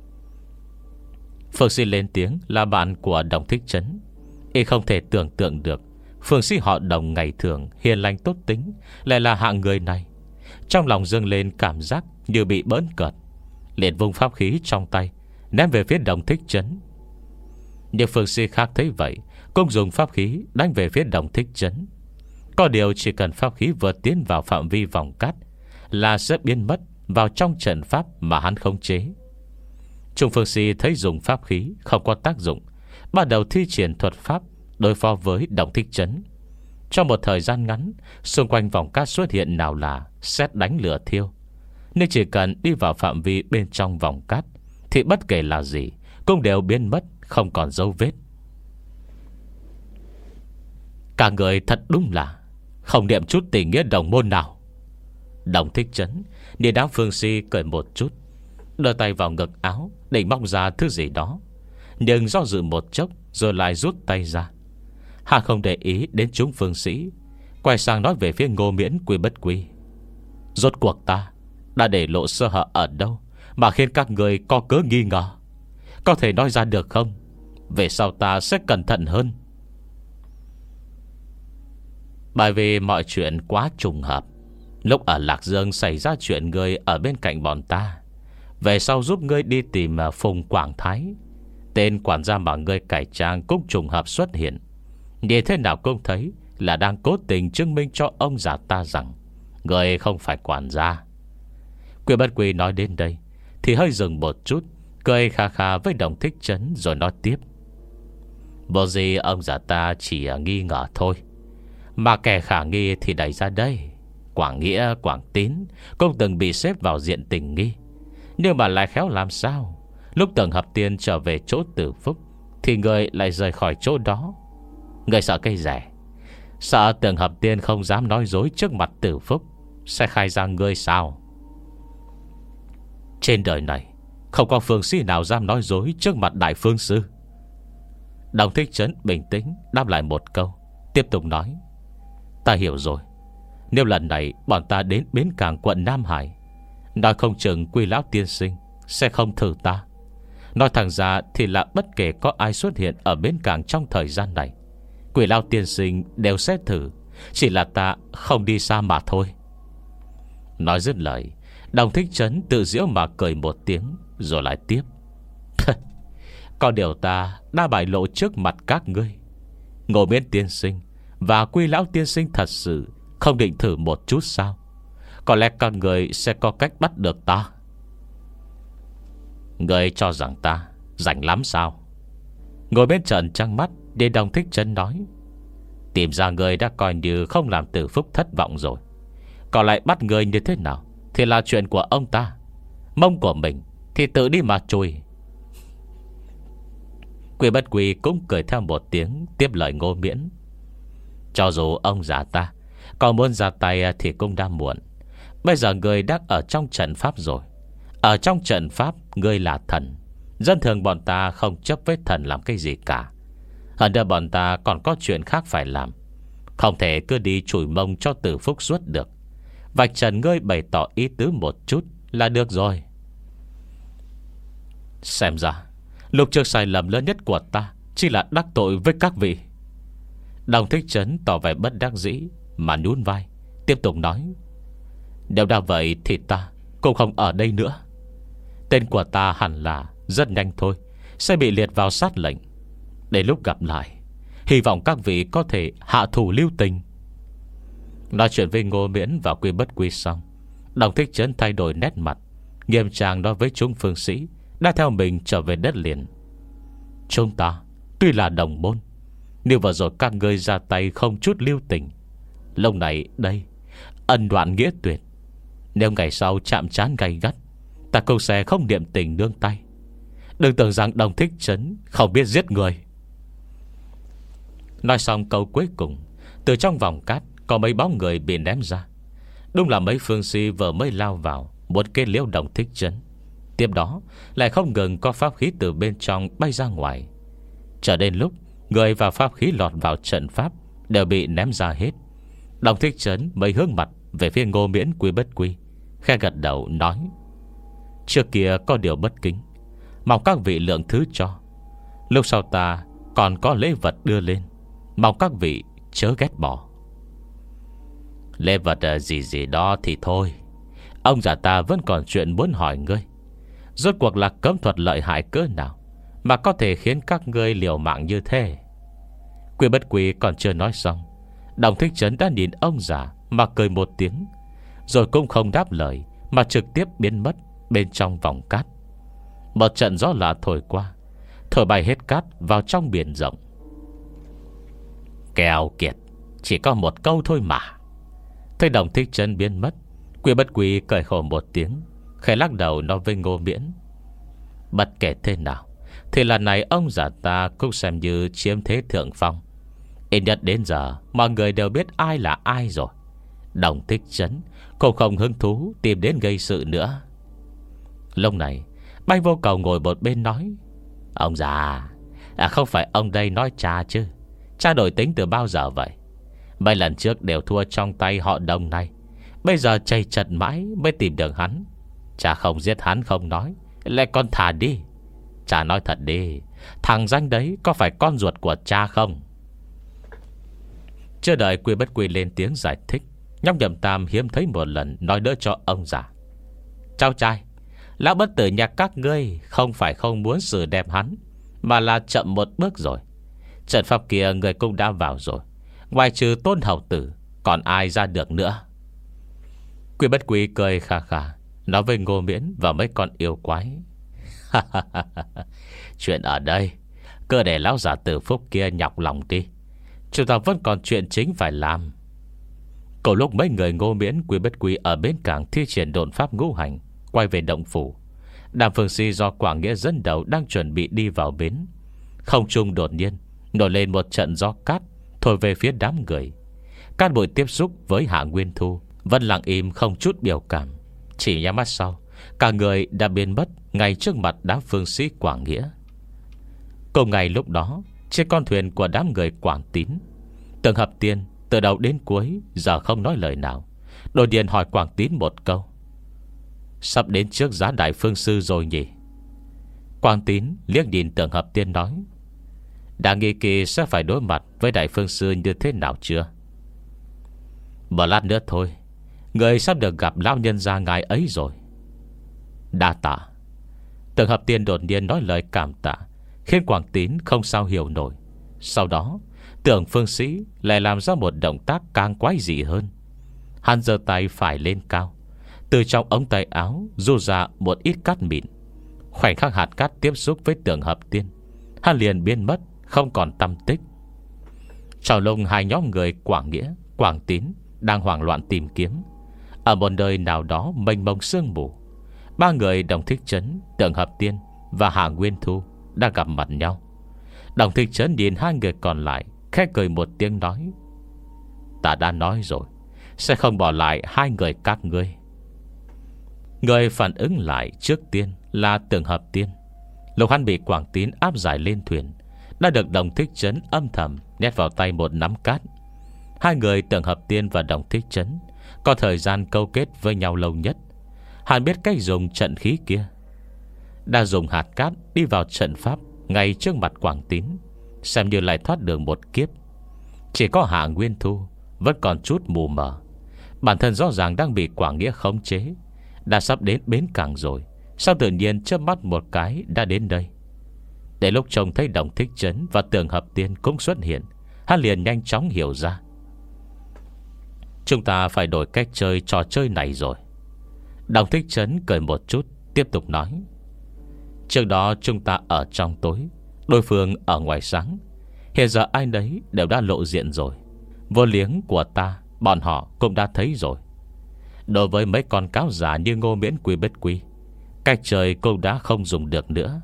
Phương Sĩ lên tiếng là bạn của Đồng Thích Trấn. Y không thể tưởng tượng được phương sĩ họ Đồng ngày thường hiền lành tốt tính lại là hạng người này. Trong lòng dâng lên cảm giác như bị bỡn cợt, liền vung pháp khí trong tay ném về phía Đồng Thích Trấn. Nhưng phương sĩ khác thấy vậy cũng dùng pháp khí đánh về phía Đồng Thích Trấn. Có điều chỉ cần pháp khí vừa tiến vào phạm vi vòng cát là sẽ biến mất vào trong trận pháp mà hắn khống chế. Trung phương sĩ thấy dùng pháp khí không có tác dụng, bắt đầu thi triển thuật pháp đối phó với Đồng Thích Trấn. Trong một thời gian ngắn, xung quanh vòng cát xuất hiện nào là sét đánh lửa thiêu. Nên chỉ cần đi vào phạm vi bên trong vòng cát thì bất kể là gì cũng đều biến mất, không còn dấu vết. Cả người thật đúng là không niệm chút tình nghĩa đồng môn nào. Đồng Thích Trấn nhìn đám phương si cười một chút, đưa tay vào ngực áo định móc ra thứ gì đó, nhưng do dự một chốc rồi lại rút tay ra. Hà không để ý đến chúng phương sĩ, quay sang nói về phía Ngô Miễn Quy Bất Quy: Rốt cuộc ta đã để lộ sơ hở ở đâu mà khiến các người có cớ nghi ngờ? Có thể nói ra được không? Về sau ta sẽ cẩn thận hơn. Bởi vì mọi chuyện quá trùng hợp. Lúc ở Lạc Dương xảy ra chuyện ngươi ở bên cạnh bọn ta, về sau giúp ngươi đi tìm Phùng Quảng Thái, tên quản gia mà ngươi cải trang cũng trùng hợp xuất hiện. Như thế nào cũng thấy là đang cố tình chứng minh cho ông già ta rằng ngươi không phải quản gia. Quyên Bất Quy nói đến đây thì hơi dừng một chút, cười kha kha với Đồng Thích Trấn rồi nói tiếp. Vô gì ông già ta chỉ nghi ngờ thôi, mà kẻ khả nghi thì đẩy ra đây. Quảng Nghĩa, Quảng Tín cũng từng bị xếp vào diện tình nghi, nhưng mà lại khéo làm sao lúc Tưởng Hợp Tiên trở về chỗ Tử Phúc thì người lại rời khỏi chỗ đó. Người sợ cây rẻ, sợ Tưởng Hợp Tiên không dám nói dối trước mặt Tử Phúc sẽ khai ra ngươi sao? Trên đời này không có phương sĩ nào dám nói dối trước mặt Đại Phương Sư. Đồng Thích Trấn bình tĩnh đáp lại một câu, tiếp tục nói. Ta hiểu rồi. Nếu lần này bọn ta đến bến cảng quận Nam Hải, nói không chừng Quy Lão tiên sinh sẽ không thử ta. Nói thẳng ra thì là bất kể có ai xuất hiện ở bến cảng trong thời gian này, Quy Lão tiên sinh đều sẽ thử. Chỉ là ta không đi xa mà thôi. Nói dứt lời, Đồng Thích Trấn tự giễu mà cười một tiếng, rồi lại tiếp. Có điều ta đã bại lộ trước mặt các ngươi. Ngô Miễn tiên sinh và Quy Lão tiên sinh thật sự không định thử một chút sao? Có lẽ các người sẽ có cách bắt được ta. Người cho rằng ta rảnh lắm sao? Ngồi bên trận trăng mắt để Đồng Thích Trấn nói. Tìm ra người đã coi như không làm Tử Phúc thất vọng rồi, còn lại bắt người như thế nào thì là chuyện của ông ta. Mông của mình thì tự đi mà chui. Quy Bất Quy cũng cười theo một tiếng, tiếp lời Ngô Miễn. Cho dù ông già ta còn muốn ra tay thì cũng đã muộn. Bây giờ người đang ở trong trận pháp rồi. Ở trong trận pháp người là thần. Dân thường bọn ta không chấp với thần làm cái gì cả. Hơn nữa bọn ta còn có chuyện khác phải làm. Không thể cứ đi chùi mông cho Tử Phúc suốt được. Vạch trần ngươi bày tỏ ý tứ một chút là được rồi. Xem ra lúc trước sai lầm lớn nhất của ta chỉ là đắc tội với các vị. Đồng Thích Trấn tỏ vẻ bất đắc dĩ mà nhún vai, tiếp tục nói. Nếu đã vậy thì ta cũng không ở đây nữa. Tên của ta hẳn là rất nhanh thôi sẽ bị liệt vào sát lệnh. Đến lúc gặp lại, hy vọng các vị có thể hạ thủ lưu tình. Nói chuyện với Ngô Miễn và Quy Bất Quy xong, Đồng Thích Trấn thay đổi nét mặt, nghiêm trang nói với chúng phương sĩ đã theo mình trở về đất liền. Chúng ta tuy là đồng môn, nhưng vừa rồi các ngươi ra tay không chút lưu tình. Lâu này đây ân đoạn nghĩa tuyệt. Nếu ngày sau chạm trán gay gắt, ta cũng sẽ không niệm tình nương tay. Đừng tưởng rằng Đồng Thích Trấn không biết giết người. Nói xong câu cuối cùng, từ trong vòng cát có mấy bóng người bị ném ra. Đúng là mấy phương sĩ vừa mới lao vào muốn kết liễu Đồng Thích Trấn. Tiếp đó lại không ngừng có pháp khí từ bên trong bay ra ngoài. Trở đến lúc người và pháp khí lọt vào trận pháp đều bị ném ra hết, Đồng Thích Trấn mới hướng mặt về phía Ngô Miễn, Quy Bất Quy, khẽ gật đầu nói. Trước kia có điều bất kính, mong các vị lượng thứ cho. Lúc sau ta còn có lễ vật đưa lên, mong các vị chớ ghét bỏ. Lễ vật gì gì đó thì thôi. Ông già ta vẫn còn chuyện muốn hỏi ngươi. Rốt cuộc là cấm thuật lợi hại cỡ nào mà có thể khiến các ngươi liều mạng như thế? Quy Bất Quy còn chưa nói xong, Đồng Thích Trấn đã nhìn ông già mà cười một tiếng, rồi cũng không đáp lời mà trực tiếp biến mất bên trong vòng cát. Một trận gió lạ thổi qua, thổi bay hết cát vào trong biển rộng. Kèo kiệt, chỉ có một câu thôi mà. Thấy Đồng Thích Trấn biến mất, Quy Bất Quy cười khổ một tiếng, khẽ lắc đầu nói với Ngô Miễn. Bất kể thế nào thì lần này ông già ta cũng xem như chiếm thế thượng phong. Ít nhất đến giờ mọi người đều biết ai là ai rồi. Đồng Thích Trấn cũng không hứng thú tìm đến gây sự nữa. Lúc này Bay Vô Cầu ngồi một bên nói. Ông già, à, không phải ông đây nói cha chứ? Cha đổi tính từ bao giờ vậy? Mấy lần trước đều thua trong tay họ Đồng này, Bây giờ chạy chật mãi mới tìm được hắn. Cha không giết hắn không nói, lại còn thả đi. Cha nói thật đi, thằng danh đấy có phải con ruột của cha không? Chưa đợi Quy Bất Quy lên tiếng giải thích, Nhóc Nhậm Tam hiếm thấy một lần nói đỡ cho ông già. Cháu trai, lão bất tử nhà các ngươi không phải không muốn xử đẹp hắn, mà là chậm một bước rồi. Trận pháp kia người cũng đã vào rồi, ngoài trừ Tôn hầu tử còn ai ra được nữa? Quy Bất Quy cười khà khà, nói với Ngô Miễn và mấy con yêu quái. Chuyện ở đây cứ để lão già tử phúc kia nhọc lòng đi, chúng ta vẫn còn chuyện chính phải làm. Cầu lúc mấy người Ngô Miễn, Quy Bất Quy ở bến cảng thi triển độn pháp ngũ hành, quay về động phủ, Đàm Phương Si do Quảng Nghĩa dẫn đầu đang chuẩn bị đi vào bến. Không trung đột nhiên nổi lên một trận gió cát thổi về phía đám người. Cát bụi tiếp xúc với Hạ Nguyên Thu vẫn lặng im không chút biểu cảm, chỉ nhắm mắt sau, cả người đã biến mất ngay trước mặt đám phương sĩ Quảng Nghĩa. Cùng ngày lúc đó, trên con thuyền của đám người Quảng Tín, Tưởng Hợp Tiên từ đầu đến cuối giờ không nói lời nào, đột nhiên hỏi Quảng Tín một câu: sắp đến trước giá Đại Phương Sư rồi nhỉ? Quảng Tín liếc nhìn Tưởng Hợp Tiên nói: đã nghi kỳ sẽ phải đối mặt với Đại Phương Sư như thế nào chưa? Một lát nữa thôi, người sắp được gặp lão nhân gia ngài ấy rồi. Đa tạ. Tưởng Hợp Tiên đột nhiên nói lời cảm tạ, khiến Quảng Tín không sao hiểu nổi. Sau đó Tưởng Phương Sĩ lại làm ra một động tác càng quái dị hơn. Hắn giơ tay phải lên cao, từ trong ống tay áo rút ra một ít cát mịn. Khoảnh khắc hạt cát tiếp xúc với Tưởng Hợp Tiên, hắn liền biến mất, không còn tăm tích. Trong lông hai nhóm người Quảng Nghĩa, Quảng Tín đang hoảng loạn tìm kiếm, ở một nơi nào đó mênh mông sương mù, ba người Đồng Thích Trấn, Tưởng Hợp Tiên và Hạ Nguyên Thu đã gặp mặt nhau. Đồng Thích Trấn nhìn hai người còn lại, khẽ cười một tiếng nói: ta đã nói rồi, sẽ không bỏ lại hai người các ngươi. Người phản ứng lại trước tiên là Tưởng Hợp Tiên. Lúc hắn bị Quảng Tín áp giải lên thuyền, đã được Đồng Thích Trấn âm thầm nhét vào tay một nắm cát. Hai người Tưởng Hợp Tiên và Đồng Thích Trấn có thời gian câu kết với nhau lâu nhất. Hắn biết cách dùng trận khí kia, đã dùng hạt cát đi vào trận pháp ngay trước mặt Quảng Tín, xem như lại thoát được một kiếp. Chỉ có Hạ Nguyên Thu vẫn còn chút mù mờ. Bản thân rõ ràng đang bị Quảng Nghĩa khống chế, đã sắp đến bến cảng rồi, sao tự nhiên chớp mắt một cái đã đến đây? Để lúc trông thấy Đồng Thích Trấn và Tưởng Hợp Tiên cũng xuất hiện, hắn liền nhanh chóng hiểu ra: chúng ta phải đổi cách chơi trò chơi này rồi. Đồng Thích Trấn cười một chút, tiếp tục nói: trước đó chúng ta ở trong tối, đối phương ở ngoài sáng. Hiện giờ ai nấy đều đã lộ diện rồi. Vô liếng của ta bọn họ cũng đã thấy rồi. Đối với mấy con cáo giả như Ngô Miễn, Quy Bất Quy, cách chơi cũng đã không dùng được nữa.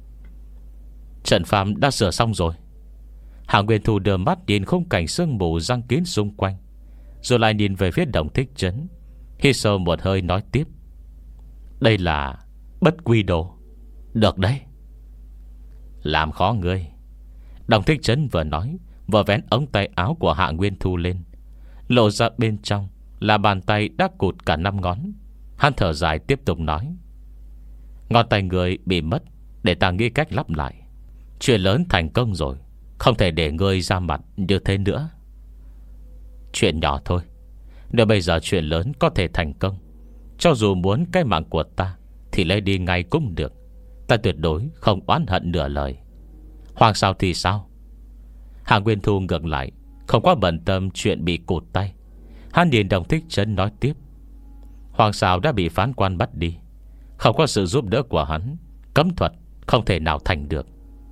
Trận pháp đã sửa xong rồi. Hạ Nguyên Thu đưa mắt nhìn khung cảnh sương mù răng kín xung quanh, rồi lại nhìn về phía Đồng Thích Trấn, hít sâu một hơi nói tiếp: đây là bất quy đồ. Được đấy. Làm khó ngươi. Đồng Thích Trấn vừa nói, vừa vén ống tay áo của Hạ Nguyên Thu lên, lộ ra bên trong là bàn tay đã cụt cả năm ngón. Hắn thở dài tiếp tục nói: ngón tay người bị mất, để ta nghĩ cách lắp lại. Chuyện lớn thành công rồi, không thể để ngươi ra mặt như thế nữa. Chuyện nhỏ thôi, nếu bây giờ chuyện lớn có thể thành công, cho dù muốn cái mạng của ta thì lấy đi ngay cũng được. Ta tuyệt đối không oán hận nửa lời. Hoàng sao thì sao? Hạ Nguyên Thu ngược lại không quá bận tâm chuyện bị cụt tay. Hắn nhìn Đồng Thích Trấn nói tiếp: Hoàng sao đã bị phán quan bắt đi, không có sự giúp đỡ của hắn, cấm thuật không thể nào thành được.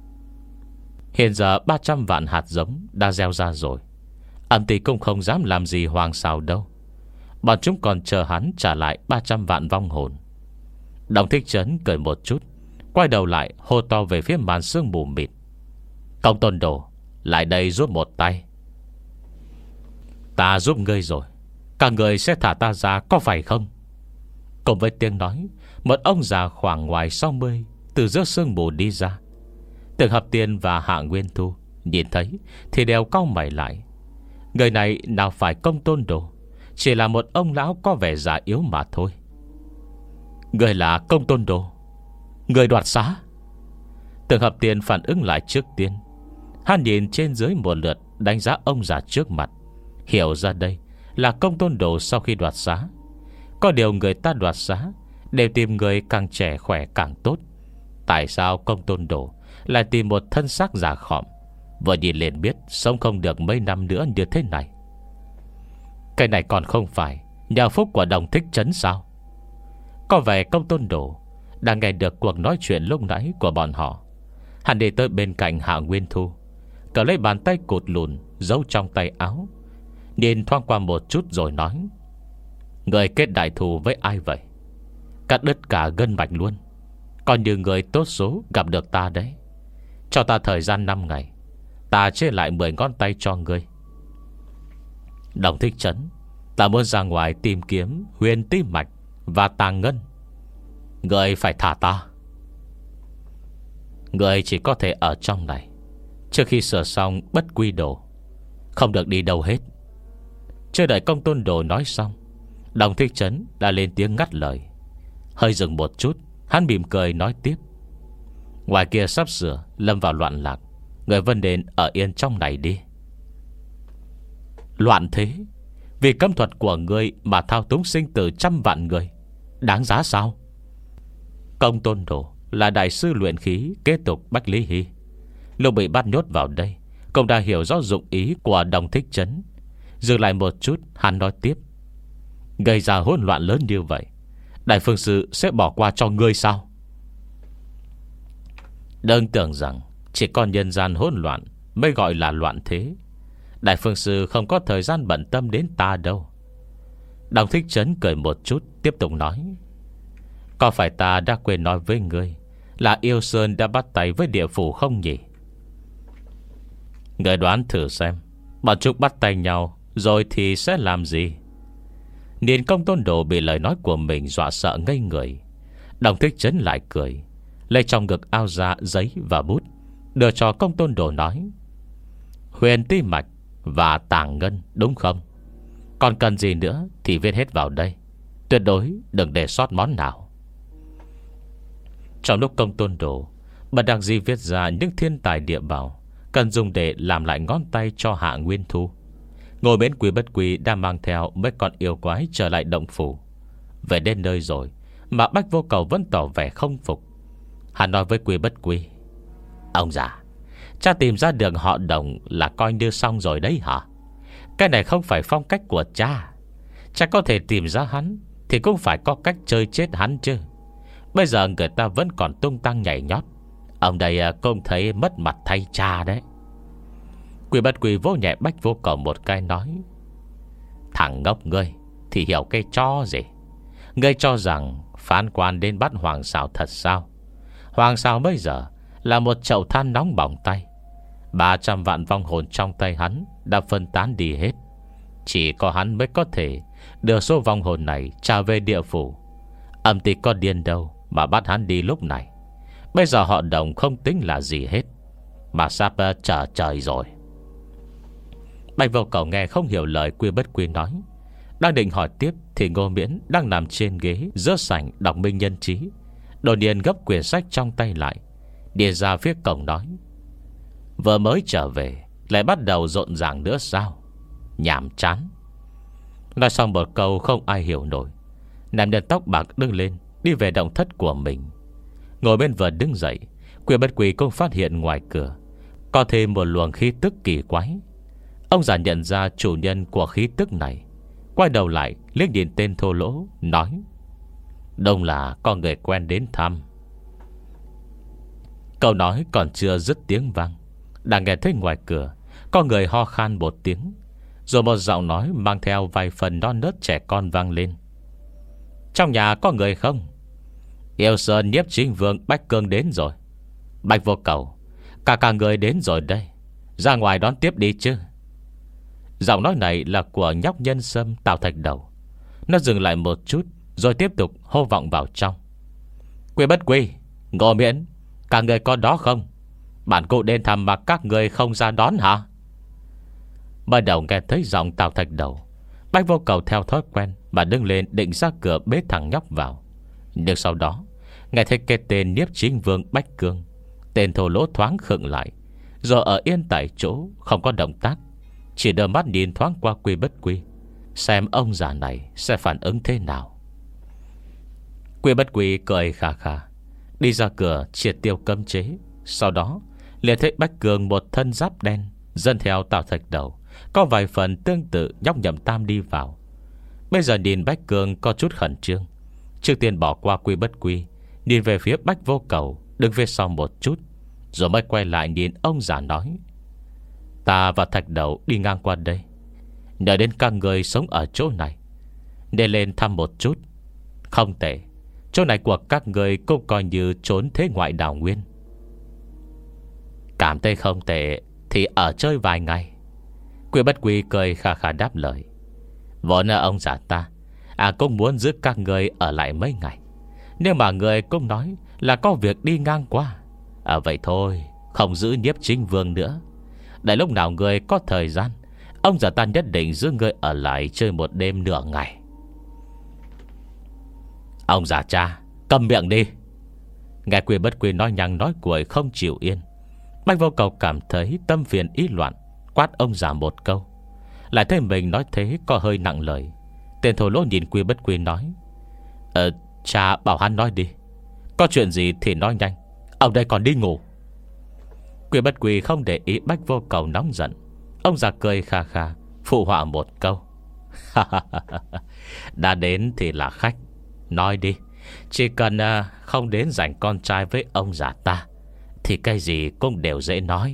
Hiện giờ ba trăm vạn hạt giống đã gieo ra rồi, Âm Ty cũng không dám làm gì Hoàng sao đâu. Bọn chúng còn chờ hắn trả lại ba trăm vạn vong hồn. Đồng Thích Trấn cười một chút, quay đầu lại hô to về phía màn sương mù mịt: Công Tôn Đồ, lại đây giúp một tay. Ta giúp ngươi rồi, cả người sẽ thả ta ra có phải không? Cùng với tiếng nói, một ông già khoảng ngoài sáu mươi từ giữa sương mù đi ra. Tưởng Hợp Tiên và Hạ Nguyên Thu nhìn thấy thì đều cau mày lại. Người này nào phải Công Tôn Đồ, chỉ là một ông lão có vẻ già yếu mà thôi. Người là Công Tôn Đồ, người đoạt xá. Tưởng Hợp Tiền phản ứng lại trước tiên. Hắn nhìn trên dưới một lượt, đánh giá ông già trước mặt, hiểu ra đây là Công Tôn Đồ sau khi đoạt xá. Có điều người ta đoạt xá đều tìm người càng trẻ khỏe càng tốt. Tại sao Công Tôn Đồ lại tìm một thân xác già khòm, vừa nhìn liền biết sống không được mấy năm nữa như thế này? Cái này còn không phải nhờ phúc của Đồng Thích Trấn sao? Có vẻ Công Tôn Đồ đang nghe được cuộc nói chuyện lúc nãy của bọn họ. Hắn đi tới bên cạnh Hạ Nguyên Thu, cởi lấy bàn tay cụt lùn giấu trong tay áo, nhìn thoáng qua một chút rồi nói: Người kết đại thù với ai vậy? Cắt đứt cả gân mạch luôn. Còn như người tốt số gặp được ta đấy. Cho ta thời gian năm ngày, ta chia lại mười ngón tay cho ngươi. Đồng Thích Trấn, ta muốn ra ngoài tìm kiếm huyền tí mạch và tàng ngân. Ngươi phải thả ta. Ngươi chỉ có thể ở trong này trước khi sửa xong bất quy đồ, không được đi đâu hết. Chưa đợi Công Tôn Đồ nói xong, Đồng Thích Trấn đã lên tiếng ngắt lời. Hơi dừng một chút, hắn mỉm cười nói tiếp: Ngoài kia sắp sửa lâm vào loạn lạc, người vẫn nên ở yên trong này đi. Loạn thế? Vì cấm thuật của ngươi mà thao túng sinh tử trăm vạn người, đáng giá sao? Công Tôn Đồ là đại sư luyện khí kế tục Bách Lý Hy. Lúc bị bắt nhốt vào đây, cũng đã hiểu rõ dụng ý của Đồng Thích Trấn. Dừng lại một chút, hắn nói tiếp: Gây ra hỗn loạn lớn như vậy, Đại Phương Sư sẽ bỏ qua cho ngươi sao? Đừng tưởng rằng chỉ còn nhân gian hỗn loạn mới gọi là loạn thế. Đại Phương Sư không có thời gian bận tâm đến ta đâu. Đồng Thích Trấn cười một chút, tiếp tục nói: Có phải ta đã quên nói với ngươi là Yêu Sơn đã bắt tay với địa phủ không nhỉ? Ngươi đoán thử xem, bọn chúng bắt tay nhau rồi thì sẽ làm gì? Nhìn Công Tôn Đồ bị lời nói của mình dọa sợ ngây người, Đồng Thích Trấn lại cười, lấy trong ngực ao ra giấy và bút, đưa cho Công Tôn Đồ nói: Huyền tí mạch và tàng ngân đúng không? Còn cần gì nữa thì viết hết vào đây, tuyệt đối đừng để sót món nào. Trong lúc Công Tôn Đồ bật đặc di viết ra những thiên tài địa bảo cần dùng để làm lại ngón tay cho Hạ Nguyên Thu, ngồi bên Quý Bất Quý đã mang theo mấy con yêu quái trở lại động phủ. Về đến nơi rồi mà Bách Vô Cầu vẫn tỏ vẻ không phục. Hắn nói với Quý Bất Quý: Ông già, cha tìm ra được họ Đồng là coi như xong rồi đấy hả? Cái này không phải phong cách của cha. Cha có thể tìm ra hắn thì cũng phải có cách chơi chết hắn chứ. Bây giờ người ta vẫn còn tung tăng nhảy nhót. Ông đây cũng thấy mất mặt thay cha đấy. Quý Bất Quý vỗ nhẹ Bách Vô Cầu một cái nói: Thằng ngốc ngươi thì hiểu cái cho gì? Ngươi cho rằng phán quan đến bắt Hoàng Sào thật sao? Hoàng Sào bây giờ là một chậu than nóng bỏng tay. Ba trăm vạn vong hồn trong tay hắn đã phân tán đi hết. Chỉ có hắn mới có thể đưa số vong hồn này trả về địa phủ. Âm tịch có điên đâu mà bắt hắn đi lúc này. Bây giờ họ Đồng không tính là gì hết, mà sắp trở trời rồi. Bạch Vô Cầu nghe không hiểu lời Quy Bất Quy nói, đang định hỏi tiếp thì Ngô Miễn đang nằm trên ghế giữa sảnh đọc Minh Nhân Chí, đột nhiên gấp quyển sách trong tay lại, đi ra phía cổng nói: Vừa mới trở về lại bắt đầu rộn ràng nữa sao? Nhảm chán. Nói xong một câu không ai hiểu nổi, nam nhân tóc bạc đứng lên đi về động thất của mình. Ngồi bên vừa đứng dậy, Quy Bất Quy cũng phát hiện ngoài cửa có thêm một luồng khí tức kỳ quái. Ông già nhận ra chủ nhân của khí tức này, quay đầu lại liếc nhìn tên thô lỗ, nói: Đông là có người quen đến thăm. Câu nói còn chưa dứt tiếng vang, đã nghe thấy ngoài cửa có người ho khan một tiếng, rồi một giọng nói mang theo vài phần non nớt trẻ con vang lên: Trong nhà có người không? Yêu Sơn Nhiếp Chính Vương Bách Cương đến rồi. Bạch Vô Cầu, cả cả người đến rồi đây, ra ngoài đón tiếp đi chứ. Giọng nói này là của nhóc nhân sâm Tào Thạch Đầu. Nó dừng lại một chút rồi tiếp tục hô vọng vào trong: Quy Bất Quy, Ngô Miễn, cả người có đó không? Bản cụ đến thăm mà các người không ra đón hả? Bắt đầu nghe thấy giọng Tào Thạch Đầu, Bách Vô Cầu theo thói quen mà đứng lên định ra cửa bế thằng nhóc vào. Nhưng sau đó nghe thấy cái tên Nhiếp Chính Vương Bách Cương, tên thô lỗ thoáng khựng lại, rồi ở yên tại chỗ không có động tác, chỉ đưa mắt nhìn thoáng qua Quy Bất Quy, xem ông già này sẽ phản ứng thế nào. Quy Bất Quy cười khà khà, đi ra cửa triệt tiêu cấm chế. Sau đó liền thấy Bách Cương một thân giáp đen, dân theo Tào Thạch Đầu, có vài phần tương tự nhóc Nhậm Tam đi vào. Bây giờ nhìn Bách Cương có chút khẩn trương, trước tiên bỏ qua Quy Bất Quy, nhìn về phía Bách Vô Cầu đứng phía sau một chút, rồi mới quay lại nhìn ông già nói: Ta và Thạch Đầu đi ngang qua đây, nhờ đến các người sống ở chỗ này nên lên thăm một chút. Không tệ, chỗ này của các người cũng coi như trốn thế ngoại đảo nguyên. Cảm thấy không tệ thì ở chơi vài ngày. Quy Bất Quy cười khà khà đáp lời: Vốn là ông già ta À cũng muốn giữ các người ở lại mấy ngày, nhưng mà người cũng nói là có việc đi ngang qua. À vậy thôi, không giữ Nhiếp Chính Vương nữa. Để lúc nào người có thời gian, ông già ta nhất định giữ người ở lại chơi một đêm nửa ngày. Ông già cha, câm miệng đi. Nghe Quy Bất Quy nói nhăng nói cuội không chịu yên, Bách Vô Cầu cảm thấy tâm phiền ý loạn, quát ông già một câu. Lại thấy mình nói thế có hơi nặng lời. Tên thổ lỗ nhìn Quy Bất Quy nói: Ờ cha bảo hắn nói đi, có chuyện gì thì nói nhanh, ông đây còn đi ngủ. Quy Bất Quy không để ý Bách Vô Cầu nóng giận. Ông già cười kha kha phụ họa một câu: Đã đến thì là khách, nói đi. Chỉ cần uh, không đến giành con trai với ông già ta thì cái gì cũng đều dễ nói.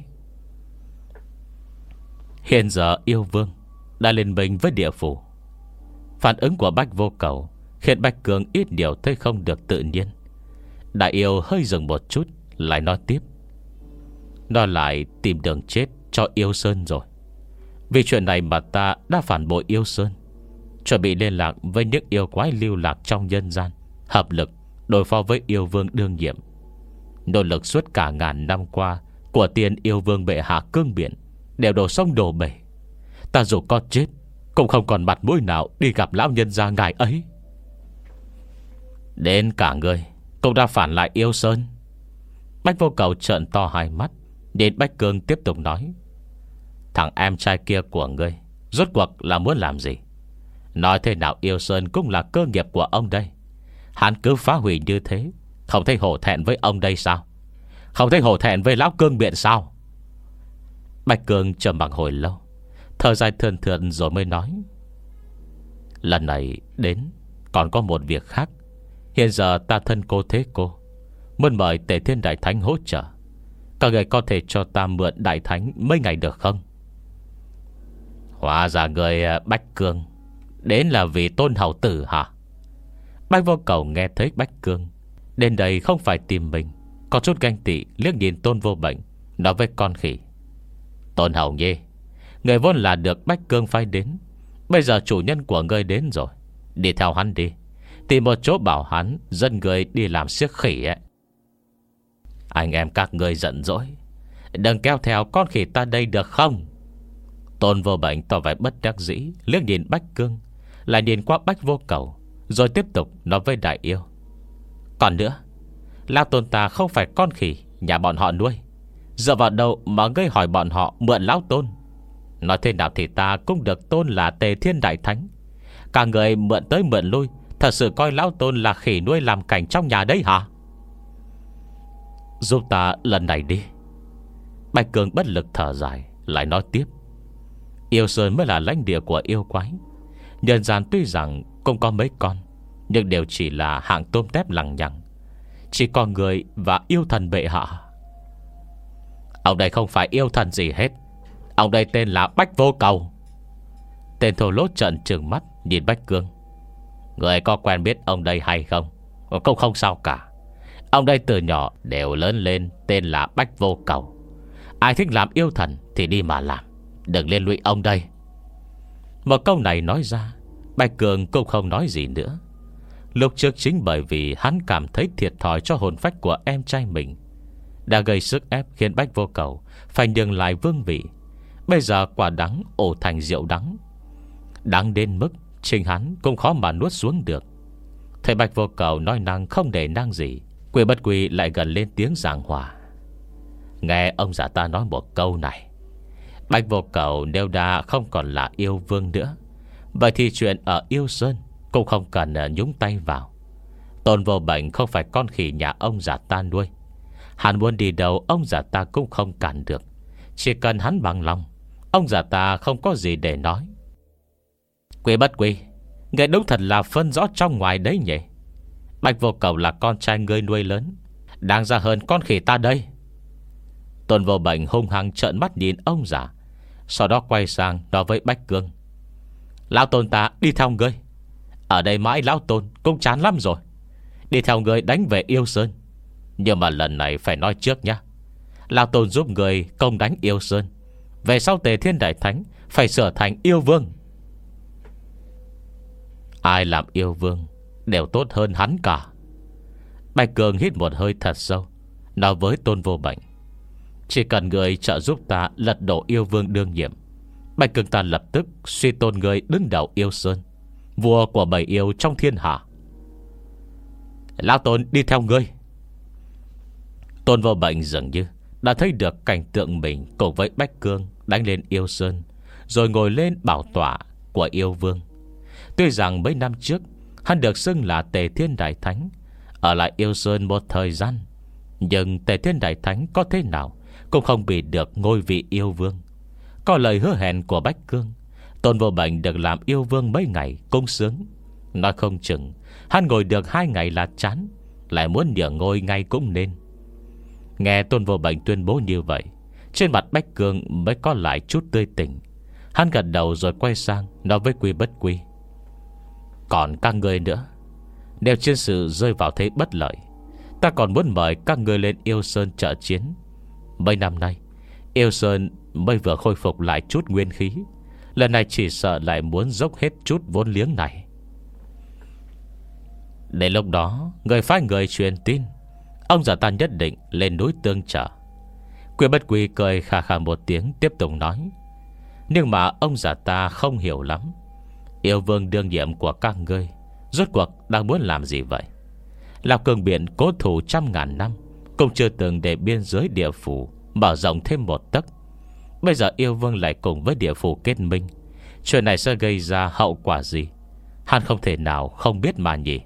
Hiện giờ yêu vương đã lên bình với địa phủ. Phản ứng của Bách Vô Cầu khiến Bách Cường ít điều thấy không được tự nhiên. Đại yêu hơi dừng một chút, lại nói tiếp: Nó lại tìm đường chết cho Yêu Sơn rồi. Vì chuyện này mà ta đã phản bội Yêu Sơn, chuẩn bị liên lạc với những yêu quái lưu lạc trong nhân gian, hợp lực đối phó với yêu vương đương nhiệm. Nỗ lực suốt cả ngàn năm qua của tiền yêu vương bệ hạ cương biển đều đổ sông đổ bể. Ta dù có chết cũng không còn mặt mũi nào đi gặp lão nhân gia ngài ấy. Đến cả người cũng đã phản lại Yêu Sơn. Bách Vô Cầu trợn to hai mắt, đến Bách Cương tiếp tục nói: Thằng em trai kia của ngươi rốt cuộc là muốn làm gì? Nói thế nào Yêu Sơn cũng là cơ nghiệp của ông đây. Hắn cứ phá hủy như thế, không thấy hổ thẹn với ông đây sao? Không thấy hổ thẹn với lão cương biện sao? Bạch Cương trầm mặc hồi lâu, thở dài thườn thượt rồi mới nói: Lần này đến còn có một việc khác. Hiện giờ ta thân cô thế cô, muốn mời Tề Thiên Đại Thánh hỗ trợ. Các người có thể cho ta mượn Đại Thánh mấy ngày được không? Hóa ra người Bách Cương đến là vì Tôn Hầu Tử hả? Bách Vô Cầu nghe thấy Bách Cương đến đây không phải tìm mình, có chút ganh tị liếc nhìn Tôn Vô Bệnh, nói với con khỉ: Tôn Hầu Nhi, người vốn là được Bách Cương phái đến, bây giờ chủ nhân của ngươi đến rồi, đi theo hắn đi, tìm một chỗ bảo hắn dẫn người đi làm siếc khỉ ấy. Anh em các ngươi giận dỗi, đừng kéo theo con khỉ ta đây được không? Tôn Vô Bệnh tỏ vẻ bất đắc dĩ, liếc nhìn Bách Cương, lại nhìn qua Bách Vô Cầu, rồi tiếp tục nói với đại yêu: Còn nữa, lão Tôn ta không phải con khỉ nhà bọn họ nuôi, dựa vào đâu mà ngươi hỏi bọn họ mượn lão Tôn? Nói thế nào thì ta cũng được tôn là Tề Thiên Đại Thánh. Cả người mượn tới mượn lui, thật sự coi lão Tôn là khỉ nuôi làm cảnh trong nhà đấy hả? Giúp ta lần này đi. Bạch Cường bất lực thở dài, lại nói tiếp: Yêu Sơn mới là lãnh địa của yêu quái. Nhân gian tuy rằng cũng có mấy con, nhưng đều chỉ là hạng tôm tép lằng nhằng. Chỉ có người và yêu thần bệ hạ. Ông đây không phải yêu thần gì hết. Ông đây tên là Bách Vô Cầu. Tên thổ lốt trận trừng mắt nhìn Bách Cương: Người có quen biết ông đây hay không? Cũng không sao cả. Ông đây từ nhỏ đều lớn lên tên là Bách Vô Cầu. Ai thích làm yêu thần thì đi mà làm, đừng liên lụy ông đây. Một câu này nói ra, Bạch Cường cũng không nói gì nữa. Lúc trước chính bởi vì hắn cảm thấy thiệt thòi cho hồn phách của em trai mình, đã gây sức ép khiến Bách Vô Cầu phải nhường lại vương vị. Bây giờ quả đắng ổ thành rượu đắng. Đáng đến mức chính hắn cũng khó mà nuốt xuống được. Thầy Bạch Vô Cầu nói năng không để năng gì, Quy Bất Quy lại gần lên tiếng giảng hòa. Nghe ông già ta nói một câu này, Bạch Vô Cầu nếu đã không còn là yêu vương nữa, vậy thì chuyện ở Yêu Sơn cũng không cần nhúng tay vào. Tôn Vô Bệnh không phải con khỉ nhà ông già ta nuôi. Hắn muốn đi đâu ông già ta cũng không cản được. Chỉ cần hắn bằng lòng, ông già ta không có gì để nói. Quy Bất Quy, người đúng thật là phân rõ trong ngoài đấy nhỉ. Bạch Vô Cầu là con trai ngươi nuôi lớn, đáng ra hơn con khỉ ta đây. Tôn Vô Bệnh hung hăng trợn mắt nhìn ông già, sau đó quay sang nói với Bách Cương: Lão Tôn ta đi theo ngươi. Ở đây mãi Lão Tôn cũng chán lắm rồi. Đi theo ngươi đánh về Yêu Sơn, nhưng mà lần này phải nói trước nhá, Lão Tôn giúp người công đánh Yêu Sơn, về sau Tề Thiên Đại Thánh phải sửa thành yêu vương. Ai làm yêu vương đều tốt hơn hắn cả. Bạch Cường hít một hơi thật sâu, nói với Tôn Vô Bệnh: Chỉ cần người trợ giúp ta lật đổ yêu vương đương nhiệm, Bạch Cường ta lập tức suy tôn người đứng đầu Yêu Sơn, vua của bảy yêu trong thiên hạ. Lão Tôn đi theo ngươi. Tôn Vô Bệnh dường như đã thấy được cảnh tượng mình cùng với Bách Cương đánh lên Yêu Sơn, rồi ngồi lên bảo tọa của yêu vương. Tuy rằng mấy năm trước hắn được xưng là Tề Thiên Đại Thánh, ở lại Yêu Sơn một thời gian, nhưng Tề Thiên Đại Thánh có thế nào cũng không bị được ngôi vị yêu vương. Có lời hứa hẹn của Bách Cương, Tôn Vô Bệnh được làm yêu vương mấy ngày cũng sướng. Nói không chừng hắn ngồi được hai ngày là chán, lại muốn nhường ngôi ngay cũng nên. Nghe Tôn Vô Bệnh tuyên bố như vậy, trên mặt Bách Cương mới có lại chút tươi tỉnh. Hắn gật đầu rồi quay sang nói với Quy Bất Quy: Còn các ngươi nữa, nếu chiến sự rơi vào thế bất lợi, ta còn muốn mời các ngươi lên Yêu Sơn trợ chiến. Mấy năm nay Yêu Sơn mới vừa khôi phục lại chút nguyên khí, lần này chỉ sợ lại muốn dốc hết chút vốn liếng này. Đến lúc đó người phái người truyền tin, ông già ta nhất định lên núi tương trợ. Quy Bất Quy cười khà khà một tiếng, tiếp tục nói: Nhưng mà ông già ta không hiểu lắm, yêu vương đương nhiệm của các ngươi rốt cuộc đang muốn làm gì vậy? Là cường biển cố thủ trăm ngàn năm, cũng chưa từng để biên giới địa phủ mở rộng thêm một tấc. Bây giờ yêu vương lại cùng với địa phủ kết minh, chuyện này sẽ gây ra hậu quả gì? Hắn không thể nào không biết mà nhỉ.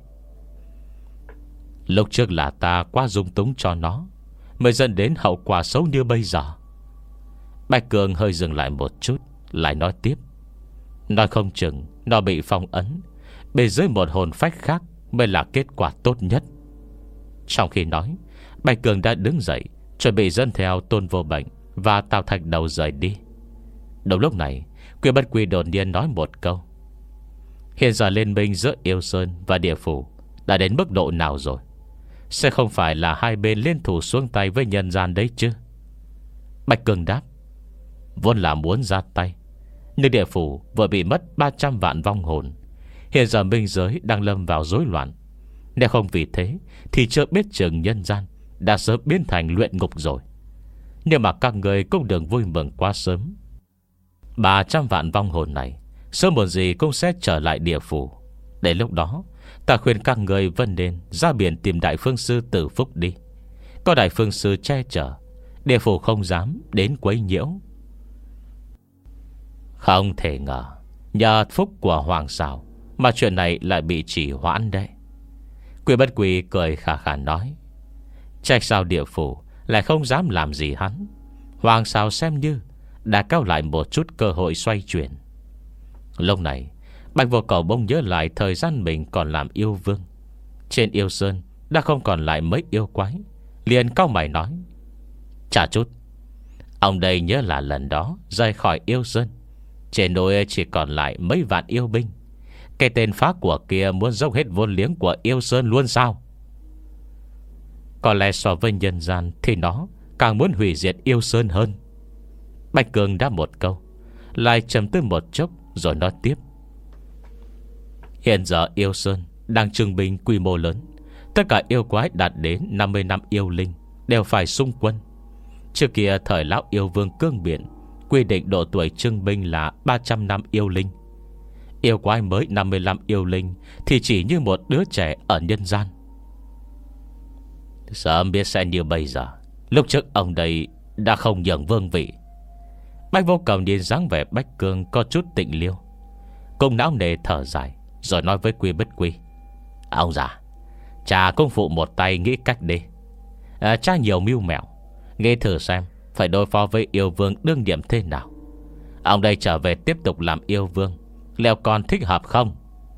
Lúc trước là ta quá dung túng cho nó, mới dẫn đến hậu quả xấu như bây giờ. Bạch Cường hơi dừng lại một chút, lại nói tiếp: Nói không chừng nó bị phong ấn bên dưới một hồn phách khác mới là kết quả tốt nhất. Trong khi nói, Bạch Cường đã đứng dậy, chuẩn bị dẫn theo Tôn Vô Bệnh và Tào Thạch Đầu rời đi. Đúng lúc này, Quy Bất Quy đột nhiên nói một câu: Hiện giờ liên minh giữa Yêu Sơn và địa phủ đã đến mức độ nào rồi? Sẽ không phải là hai bên liên thủ xuống tay với nhân gian đấy chứ? Bạch Cường đáp: Vốn là muốn ra tay, nhưng địa phủ vừa bị mất ba trăm vạn vong hồn. Hiện giờ minh giới đang lâm vào rối loạn. Nếu không vì thế thì chưa biết chừng nhân gian đã sớm biến thành luyện ngục rồi. Nhưng mà các người cũng đừng vui mừng quá sớm. Ba trăm vạn vong hồn này sớm muộn gì cũng sẽ trở lại địa phủ. Đến lúc đó, ta khuyên các người vẫn nên ra biển tìm Đại Phương Sư Tử Phúc đi. Có Đại Phương Sư che chở, địa phủ không dám đến quấy nhiễu. Không thể ngờ nhờ phúc của Hoàng Sào mà chuyện này lại bị trì hoãn đấy. Quy Bất Quy cười khà khà nói: Trách sao địa phủ lại không dám làm gì hắn? Hoàng Sào xem như đã cao lại một chút cơ hội xoay chuyển. Lúc này Bạch Vô Cầu bỗng nhớ lại thời gian mình còn làm yêu vương. Trên Yêu Sơn đã không còn lại mấy yêu quái, liền cau mày nói: Chà chút, ông đây nhớ là lần đó rời khỏi Yêu Sơn, trên núi chỉ còn lại mấy vạn yêu binh. Cái tên phá của kia muốn dốc hết vốn liếng của Yêu Sơn luôn sao? Có lẽ so với nhân gian thì nó càng muốn hủy diệt Yêu Sơn hơn. Bạch Cường đã một câu, lại trầm tư một chốc rồi nói tiếp: Hiện giờ Yêu Sơn đang trưng binh quy mô lớn. Tất cả yêu quái đạt đến năm mươi năm yêu linh đều phải xung quân. Trước kia thời lão yêu vương cương biển quy định độ tuổi trưng binh là ba trăm năm yêu linh. Yêu quái mới năm mươi lăm yêu linh thì chỉ như một đứa trẻ ở nhân gian. Sớm biết sẽ như bây giờ. Lúc trước ông đây đã không nhường vương vị. Bách Vô Cầu nhìn dáng vẻ Bách Cương có chút tịnh liêu, cũng não nề thở dài, rồi nói với Quy Bất Quy: Ông già, cha công phụ một tay nghĩ cách đi. à, Cha nhiều mưu mẹo, nghe thử xem phải đối phó với yêu vương đương nhiệm thế nào. Ông đây trở về tiếp tục làm yêu vương, liệu còn thích hợp không?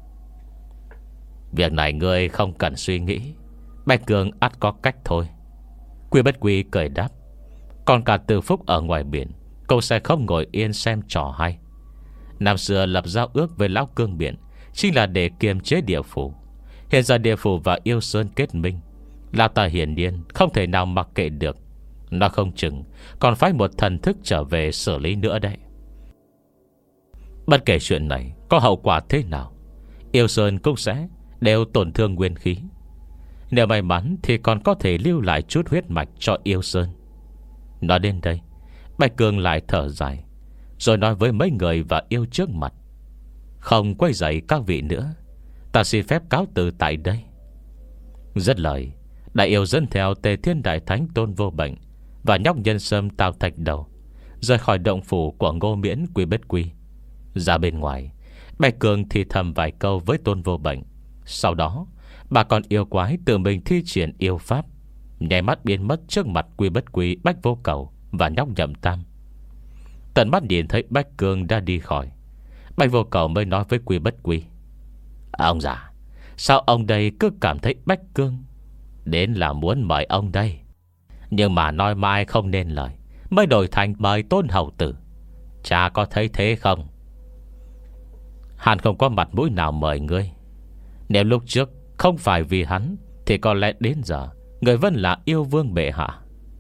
Việc này ngươi không cần suy nghĩ, Bạch Cường ắt có cách thôi. Quy Bất Quy cười đáp: Còn cả Từ Phúc ở ngoài biển, cậu sẽ không ngồi yên xem trò hay. Năm xưa lập giao ước với Lão Cương Biển chính là để kiềm chế địa phủ. Hiện giờ địa phủ và yêu sơn kết minh, Lão ta hiển nhiên không thể nào mặc kệ được. Nó không chừng còn phái một thần thức trở về xử lý nữa đấy. Bất kể chuyện này có hậu quả thế nào, yêu sơn cũng sẽ đều tổn thương nguyên khí. Nếu may mắn thì còn có thể lưu lại chút huyết mạch cho yêu sơn. Nói đến đây, Bạch Cường lại thở dài, rồi nói với mấy người và yêu trước mặt: Không quấy rầy các vị nữa, ta xin phép cáo từ tại đây. Dứt lời, đại yêu dẫn theo Tề Thiên Đại Thánh Tôn Vô Bệnh và nhóc nhân sâm Tào Thạch Đầu rời khỏi động phủ của Ngô Miễn Quy Bất Quy. Ra bên ngoài, Bạch Cường thì thầm vài câu với Tôn Vô Bệnh. Sau đó, bà con yêu quái tự mình thi triển yêu pháp, nhảy mắt biến mất trước mặt Quy Bất Quy, Bách Vô Cầu và nhóc Nhậm Tam. Tận mắt nhìn thấy Bách Cường đã đi khỏi, Bách Vô Cầu mới nói với Quy Bất Quy: Ông già, sao ông đây cứ cảm thấy Bách Cường đến là muốn mời ông đây, nhưng mà nói mai không nên lời, mới đổi thành mời Tôn Hầu Tử. Cha có thấy thế không? Hắn không có mặt mũi nào mời ngươi. Nếu lúc trước không phải vì hắn thì có lẽ đến giờ người vẫn là yêu vương bệ hạ.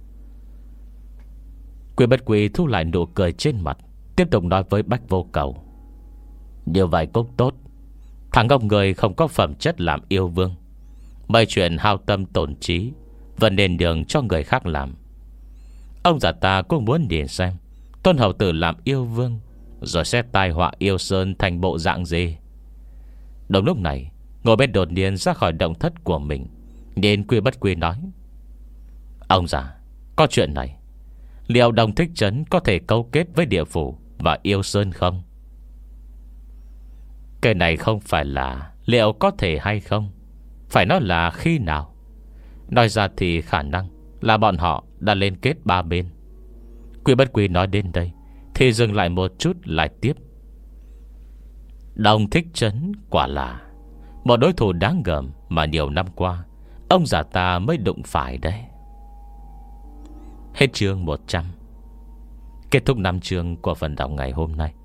Quy Bất Quy thu lại nụ cười trên mặt, tiếp tục nói với Bách Vô Cầu: Như vậy cũng tốt. Thằng ông người không có phẩm chất làm yêu vương, mấy chuyện hao tâm tổn trí vẫn nên đường cho người khác làm. Ông già ta cũng muốn nhìn xem Tôn Hầu Tử làm yêu vương rồi sẽ tai họa yêu sơn thành bộ dạng gì. Đúng lúc này, ngồi bên đột nhiên ra khỏi động thất của mình, nhìn Quy Bất Quy nói: Ông già, có chuyện này, liệu Đồng Thích Trấn có thể cấu kết với địa phủ và yêu sơn không? Cái này không phải là liệu có thể hay không, phải nói là khi nào. Nói ra thì khả năng là bọn họ đã liên kết ba bên. Quy Bất Quy nói đến đây thì dừng lại một chút, lại tiếp: Đồng Thích Trấn quả là một đối thủ đáng gờm mà nhiều năm qua ông già ta mới đụng phải đấy. Hết chương một trăm. Kết thúc năm chương của phần đọc ngày hôm nay.